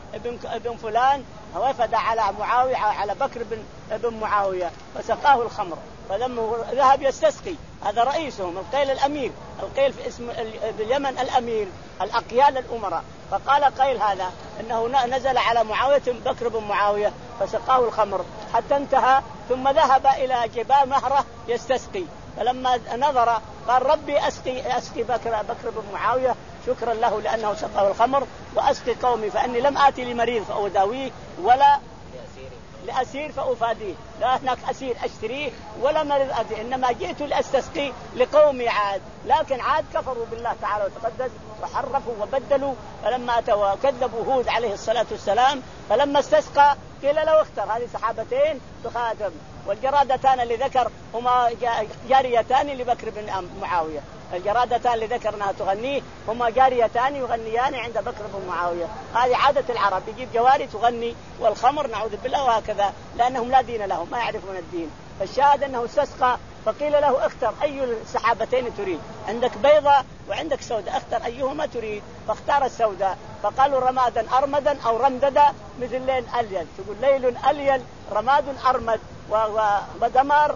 ابن ابن فلان وفد على معاوية على بكر بن ابن معاوية فسقاه الخمر، فلما ذهب يستسقي هذا رئيسهم القيل الأمير، القيل في اسم باليمن الأمير الأقيال الأمراء، فقال قيل هذا أنه نزل على معاوية بكر بن معاوية فسقاه الخمر حتى انتهى، ثم ذهب إلى جبال مهرة يستسقي، فلما نظر قال ربي أسقي أسقي بكر بكر بن معاوية شكرا له لأنه سقاه الخمر، وأسقي قومي فأني لم آتي لمريض فأداويه ولا لأسير فأفاديه، لا هناك أسير أشتريه ولا مريض أديه، إنما جئت لأستسقي لقومي عاد. لكن عاد كفروا بالله تعالى وتقدس وحرفوا وبدلوا، فلما أتوا كذبوا هود عليه الصلاة والسلام، فلما استسقى قيل له اختر هذه سحابتين تخادم، والجرادتان اللي ذكر هما جاريتان لبكر بن معاوية، الجرادتان اللي ذكرناها تغنيه هما جاريتان يغنيان عند بكر بن معاوية. هذه عادة العرب، يجيب جواري تغني والخمر نعوذ بالله، وهكذا لأنهم لا دين لهم ما يعرفون الدين. فالشاهد أنه استسقى فقيل له اختر أي السحابتين تريد، عندك بيضة وعندك سوداء اختر أيهما تريد، فاختار السوداء، فقالوا رمادا أرمدا أو رمددا مثل ليل أليل، تقول ليل أليل رماد أرمد ودمار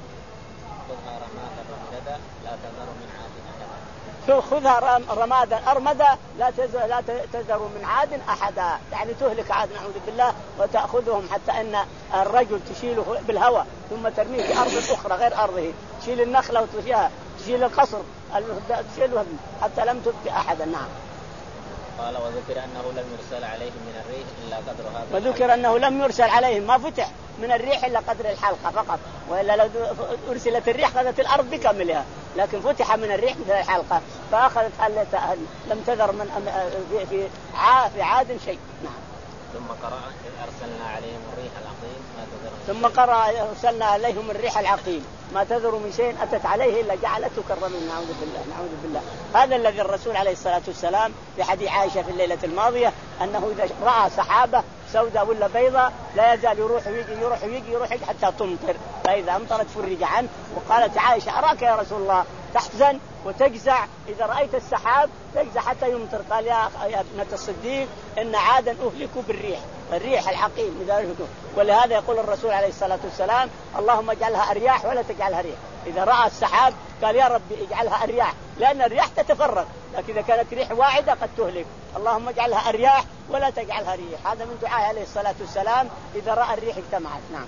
خذها رمادا أرمدا لا لا تذر من عاد أحدا، يعني تهلك عاد نعوذ بالله وتأخذهم، حتى أن الرجل تشيله بالهواء ثم ترميه في أرض أخرى غير أرضه، تشيل النخلة وتشيلها، تشيل القصر تشيله حتى لم تبقي أحدا. نعم. قال وذكر أنه لم يرسل عليهم من الريح إلا قدر هذا، وذكر أنه لم يرسل عليهم ما فتح من الريح إلا قدر الحلقة فقط، وإلا لو أرسلت الريح أخذت الأرض بكاملها، لكن فتح من الريح مثل الحلقة فأخذت لم تذر من في في عاد شيء. نعم. ثم قرأ أرسلنا عليهم الريح العقيم ما تذر ثم قرأ أرسلنا عليهم الريح العقيم ما تذر من شيء أتت عليه إلا جعلته كالرميم. نعوذ بالله نعوذ بالله. هذا الذي الرسول عليه الصلاة والسلام في حديث عائشة في الليلة الماضية أنه إذا رأى سحابة سوداء ولا بيضاء لا يزال يروح ويجي يروح ويجي يروح ويجي حتى تمطر، فإذا أمطرت فرج عنه. وقالت عائشة أراك يا رسول الله تحزن وتجزع إذا رأيت السحاب تجزع حتى يمطر. قال يا ابنة الصديق إن عادا أهلكوا بالريح، الريح العقيم إذا أهلكوا. ولهذا يقول الرسول عليه الصلاة والسلام اللهم اجعلها أرياح ولا تجعلها ريح. إذا رأى السحاب قال يا ربي اجعلها أرياح، لأن الرياح تتفرق، لكن إذا كانت ريح واعدة قد تهلك. اللهم اجعلها أرياح ولا تجعلها ريح. هذا من دعاء عليه الصلاة والسلام إذا رأى الريح اجتمعت. نعم.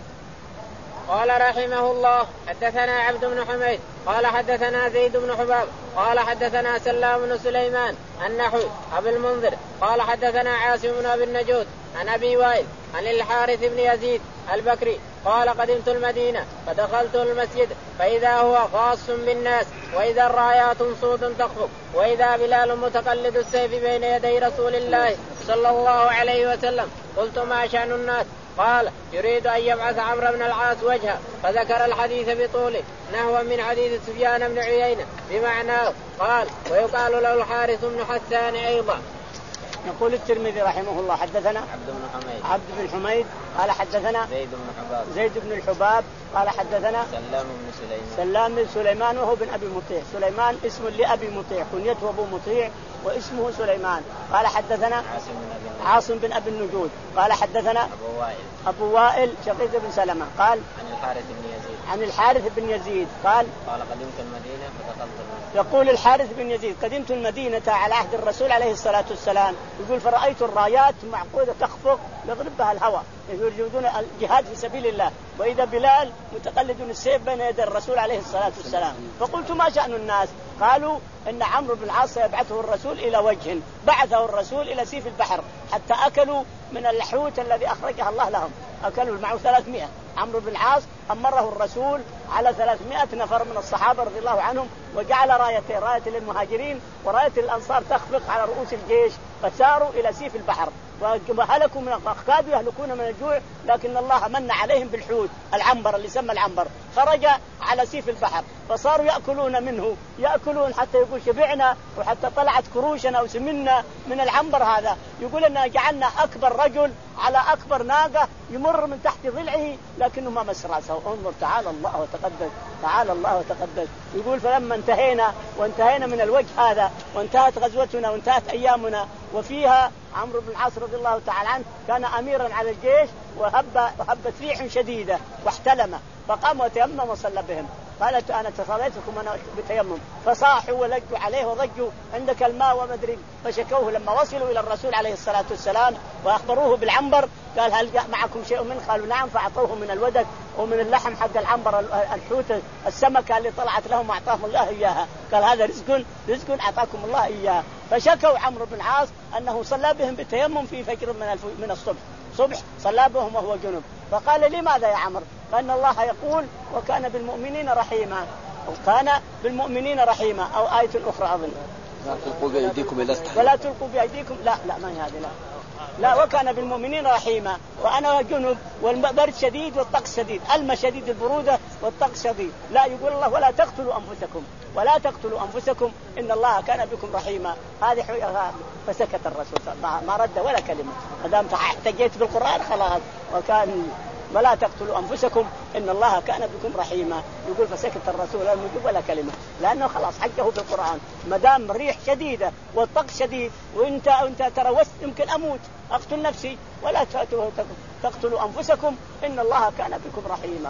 قال رحمه الله حدثنا عبد بن حميد قال حدثنا زيد بن حباب قال حدثنا سلام بن سليمان النحوي أبي المنذر قال حدثنا عاصم بن أبي النجود عن أبي وائل عن الحارث بن يزيد البكري قال قدمت المدينة فدخلت المسجد فإذا هو خاص بالناس، وإذا الرايات صوت تخفق، وإذا بلال متقلد السيف بين يدي رسول الله صلى الله عليه وسلم. قلت ما شأن الناس؟ قال يريد أن يبعث عمرو بن العاص وجهه، فذكر الحديث بطوله نحو من حديث سفيان بن عيينة بمعناه. قال ويقال له الحارث بن حسان أيضا. يقول الترمذي رحمه الله حدثنا عبد بن حميد عبد بن حميد قال حدثنا زيد بن حباب زيد بن الحباب قال حدثنا سلام بن سليمان سلام بن سليمان وهو بن أبي مطيع. سليمان اسم لأبي مطيع كنيته أبو مطيع واسمه سليمان. قال حدثنا عاصم بن أبي عاصم بن أبي النجود قال حدثنا أبو وائل أبو وائل شقيق بن سلمة قال عن الحارث بن يزيد عن الحارث بن يزيد قال قال قدمت المدينة فدخلت المسجد. يقول الحارث بن يزيد قدمت المدينة على عهد الرسول عليه الصلاة والسلام، يقول فرأيت الرايات معقودة تخفق يضربها الهواء يريدون الجهاد في سبيل الله، وإذا بلال متقلد السيف بين يدي الرسول عليه الصلاة والسلام. فقلت ما شأن الناس؟ قالوا إن عمرو بن العاص يبعثه الرسول إلى وجه، بعثه الرسول إلى سيف البحر حتى أكلوا من اللحوت الذي أخرجها الله لهم، أكلوا معه ثلاثمائة. عمرو بن العاص أمره الرسول على ثلاثمائة نفر من الصحابة رضي الله عنهم، وجعل رايتين، راية للمهاجرين وراية للأنصار تخفق على رؤوس الجيش، فساروا إلى سيف البحر وهلكوا من كادوا يهلكون من الجوع، لكن الله من عليهم بالحوت العنبر اللي سمى العنبر، خرج على سيف البحر فصاروا يأكلون منه يأكلون حتى يقول شبعنا وحتى طلعت كروشنا وسمنا من العنبر هذا. يقول أننا جعلنا أكبر رجل على أكبر ناقة يمر من تحت ضلعه لكنه ما مس رأسه. انظر تعالى الله وتقدس، تعالى الله وتقدس. يقول فلما انتهينا وانتهينا من الوجه هذا وانتهت غزوتنا وانتهت أيامنا وفيها عمرو بن العاص رضي الله تعالى عنه كان أميرا على الجيش وهب هبت ريح شديدة واحتلم، فقام وتيمم وصلى بهم. قالت أنا تصليتكم أنا بتيمم، فصاحوا ولجوا عليه وضجوا عندك الماء ومدري، فشكوه لما وصلوا إلى الرسول عليه الصلاة والسلام وأخبروه بالعنبر، قال هل معكم شيء منه؟ قالوا نعم، فأعطوه من الودك ومن اللحم حق العنبر الحوت السمكة اللي طلعت لهم أعطاهم الله إياها، قال هذا رزق رزق أعطاكم الله إياه. فشكوا عمرو بن العاص أنه صلى بهم بالتيمم في فجر من من الصبح صبح صلى بهم وهو جنب. فقال لماذا يا عمرو؟ فإن الله يقول وكان بالمؤمنين رحيما، وكان بالمؤمنين رحيما، أو آية أخرى أظن لا تلقوا بأيديكم إلى التهلكة، ولا تلقوا بأيديكم، لا لا ما هي هذه، لا لا وكان بالمؤمنين رحيما، وأنا جنب والبرد شديد والطقس شديد، الماء شديد البرودة والطقس شديد، لا يقول الله ولا تقتلوا أنفسكم ولا تقتلوا أنفسكم إن الله كان بكم رحيما. هذه حقيقة. فسكت الرسول ما رد ولا كلمة، ما دام احتجيت بالقرآن خلاص. وكان ولا تقتلوا أنفسكم إن الله كان بكم رحيما، يقول فسكت الرسول لا يجيب ولا كلمة، لأنه خلاص حجه بالقرآن. ما دام الريح شديدة والطقس شديد وانت انت ترى يمكن أموت أقتل نفسي، ولا تقتلوا أنفسكم إن الله كان بكم رحيما.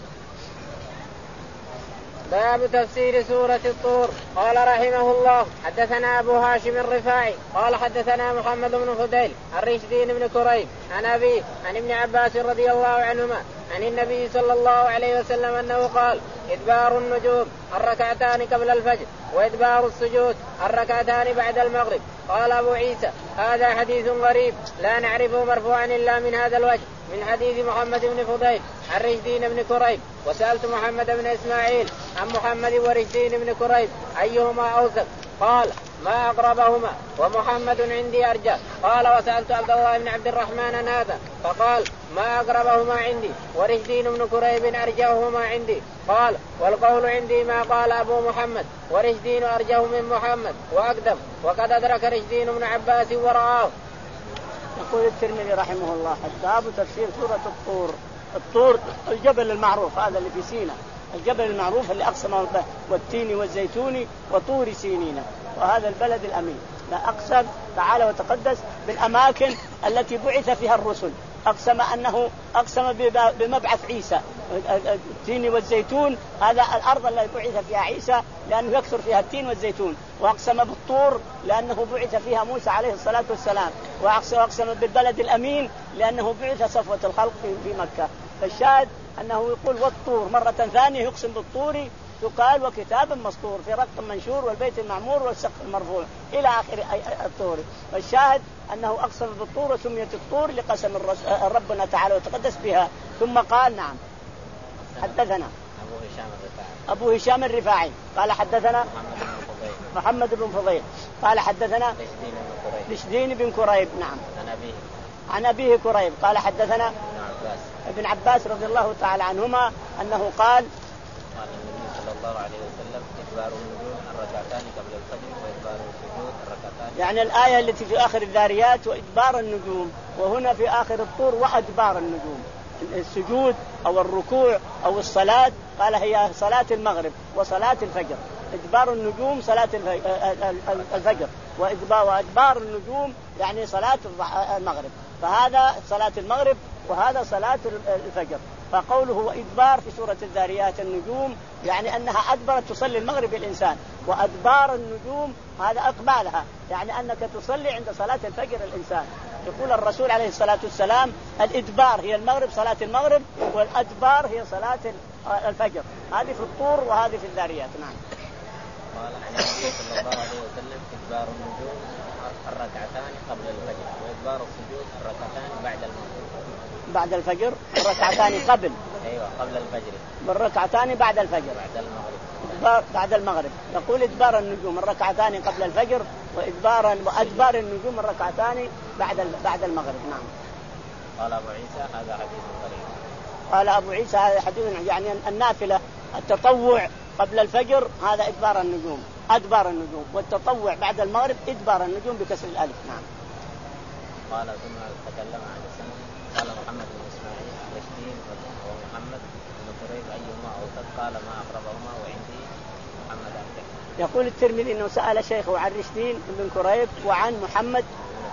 باب تفسير سورة الطور. قال رحمه الله حدثنا أبو هاشم الرفاعي قال حدثنا محمد بن فضيل عن رشدين بن كريب عن أبيه عن ابن عباس رضي الله عنهما عن النبي صلى الله عليه وسلم أنه قال إدبار النجوم الركعتان قبل الفجر وإدبار السجود الركعتان بعد المغرب. قال أبو عيسى هذا حديث غريب لا نعرفه مرفوعا إلا من هذا الوجه من حديث محمد بن فضيل عن رشدين بن كريب. وسألت محمد بن إسماعيل عن محمد ورشدين بن كريب أيهما أوثق؟ قال ما أقربهما ومحمد عندي أرجى. قال وسألت عبد الله بن عبد الرحمن عن هذا فقال ما أقربهما عندي ورشدين بن كريب أرجاهما عندي. قال والقول عندي ما قال أبو محمد ورشدين أرجاه من محمد وأقدم وقد أدرك رشدين بن عباس ورآه. يقول الترمذي رحمه الله باب تفسير سورة الطور. الطور الجبل المعروف هذا اللي في سيناء، الجبل المعروف اللي أقسم والتين والزيتون وطور سينين، وهذا البلد الأمين. لا أقسم تعالى وتقدس بالأماكن التي بعث فيها الرسل، أقسم أنه أقسم بمبعث عيسى. التين والزيتون هذا الأرض التي بعث فيها عيسى لأنه يكثر فيها التين والزيتون. وأقسم بالطور لأنه بعث فيها موسى عليه الصلاة والسلام. وأقسم بالبلد الأمين لأنه بعث صفوة الخلق في مكة. فالشاهد أنه يقول والطور مرة ثانية، يقسم بالطور يقال وكتاب مسطور في رق منشور والبيت المعمور والسقف المرفوع إلى آخر الطور. والشاهد أنه أقسم بالطور وسميت الطور لقسم ربنا تعالى وتقدس بها. ثم قال نعم حدثنا أبو هشام الرفاعي أبو هشام الرفاعي قال حدثنا محمد بن فضيل قال حدثنا رشدين بن كريب نعم عن أبيه عن أبيه كريب قال حدثنا ابن عباس ابن عباس رضي الله تعالى عنهما أنه قال قال النبي صلى الله عليه وسلم إدبار النجوم الركعتان قبل الفجر وإدبار السجود الركعتان، يعني الآية التي في آخر الذاريات وإدبار النجوم، وهنا في آخر الطور وأدبار النجوم. السجود أو الركوع أو الصلاة قال هي صلاة المغرب وصلاة الفجر. إدبار النجوم صلاة الفجر وإدبار النجوم يعني صلاة المغرب، فهذا صلاة المغرب وهذا صلاة الفجر. فقوله وإدبار في سورة الذاريات النجوم يعني أنها أدبرت تصلي المغرب الإنسان، وأدبار النجوم هذا أقبالها يعني أنك تصلي عند صلاة الفجر الإنسان. يقول الرسول عليه الصلاة والسلام الإدبار هي المغرب صلاة المغرب والأدبار هي صلاة الفجر. هذه في الطور وهذه في الذاريات. نعم. قال عن النبي صلى الله عليه وسلم إدبار النجوم الركعتان قبل الفجر وإدبار السجود الركعتان بعد المغرب. بعد الفجر الركعتان قبل أيوة قبل الفجر والركعتان بعد الفجر بعد المغرب بعد المغرب. يقول إدبار النجوم الركعتان قبل الفجر وإدبار وأدبار النجوم الركعتان بعد بعد المغرب. نعم. قال أبو عيسى هذا حديث غريب. قال أبو عيسى هذا حديث يعني النافلة التطوع قبل الفجر هذا إدبار النجوم أدبار النجوم، والتطوع بعد المغرب إدبار النجوم بكسر الألف. نعم. قال ثم تكلم عن السنة قال محمد بن إسماعيل رشدين ومحمد بن كريب أيهما أوثق؟ قال ما أقربهما وعندي محمد أنكر. يقول الترمذي إنه سأل شيخه عن رشدين بن كريب وعن محمد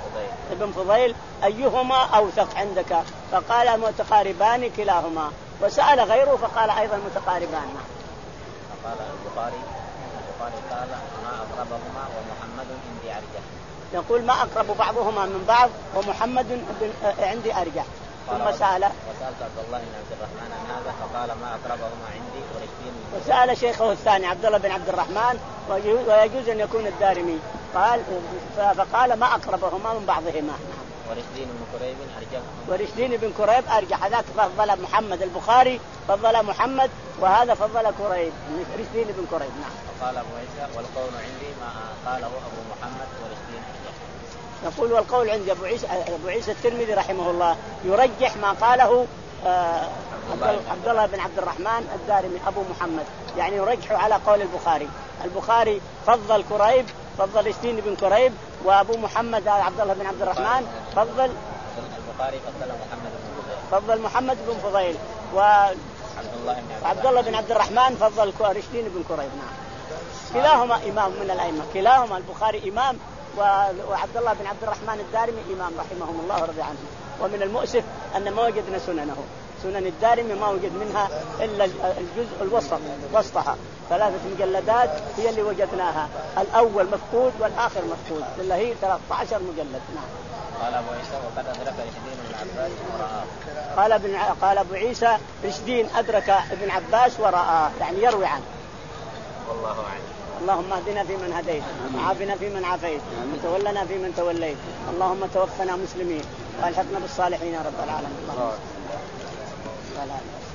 بن فضيل أيهما أوثق عندك؟ فقال متقاربان كلاهما، وسأل غيره فقال أيضا متقاربان. فقال البخاري البخاري قال ما أقربهما ومحمد عندي أرجح. يقول ما أقرب بعضهما من بعض ومحمد عندي أرجح. ثم سأل وسألت عبد الله بن عبد الرحمن عن هذا فقال ما أقربهما عندي ورشدين. وسأل شيخه الثاني عبد الله بن عبد الرحمن ويجوز أن يكون الدارمي، قال فقال ما أقربهما من بعضهما. ورشدين بن كريب أرجح. ورشدين بن كريب أرجح، هذاك فضل محمد، البخاري فضل محمد وهذا فضل كريب، رشدين بن كريب. نعم. وقال أبو عيسى والقول عندي ما قاله أبو محمد ورشدين أرجح. يقول والقول عند أبو عيسى أبو عيسى الترمذي رحمه الله يرجح ما قاله آه عبد الله بن عبد الرحمن الدارمي أبو محمد، يعني يرجح على قول البخاري. البخاري فضل كريب، فضل رشدين بن كريب، وأبو محمد عبد الله بن عبد الرحمن فضل البخاري فضل محمد بن فضيل فضل محمد بن فضيل وعبد الله بن عبد الرحمن فضل رشدين بن كريب. نعم. كلاهما إمام من الأئمة، كلاهما البخاري إمام وعبد الله بن عبد الرحمن الدارمي إمام رحمهم الله ورضي عنهم. ومن المؤسف أن ما وجدنا سننه، سنن الدارمي ما وجد منها إلا الجزء الوسط وسطها، ثلاثة مجلدات هي اللي وجدناها، الأول مفقود والآخر مفقود، إلا هي ثلاثة عشر مجلد. نعم. قال أبو عيسى وقد أدرك رشدين بن عباس ورآه. قال ابن قال أبو عيسى رشدين أدرك ابن عباس ورآه، يعني يروي عنه. والله أعلم. اللهم اهدنا فيمن هديت، وعافنا فيمن عافيت، وتولنا فيمن توليت، اللهم توفنا مسلمين والحقنا بالصالحين يا رب العالمين.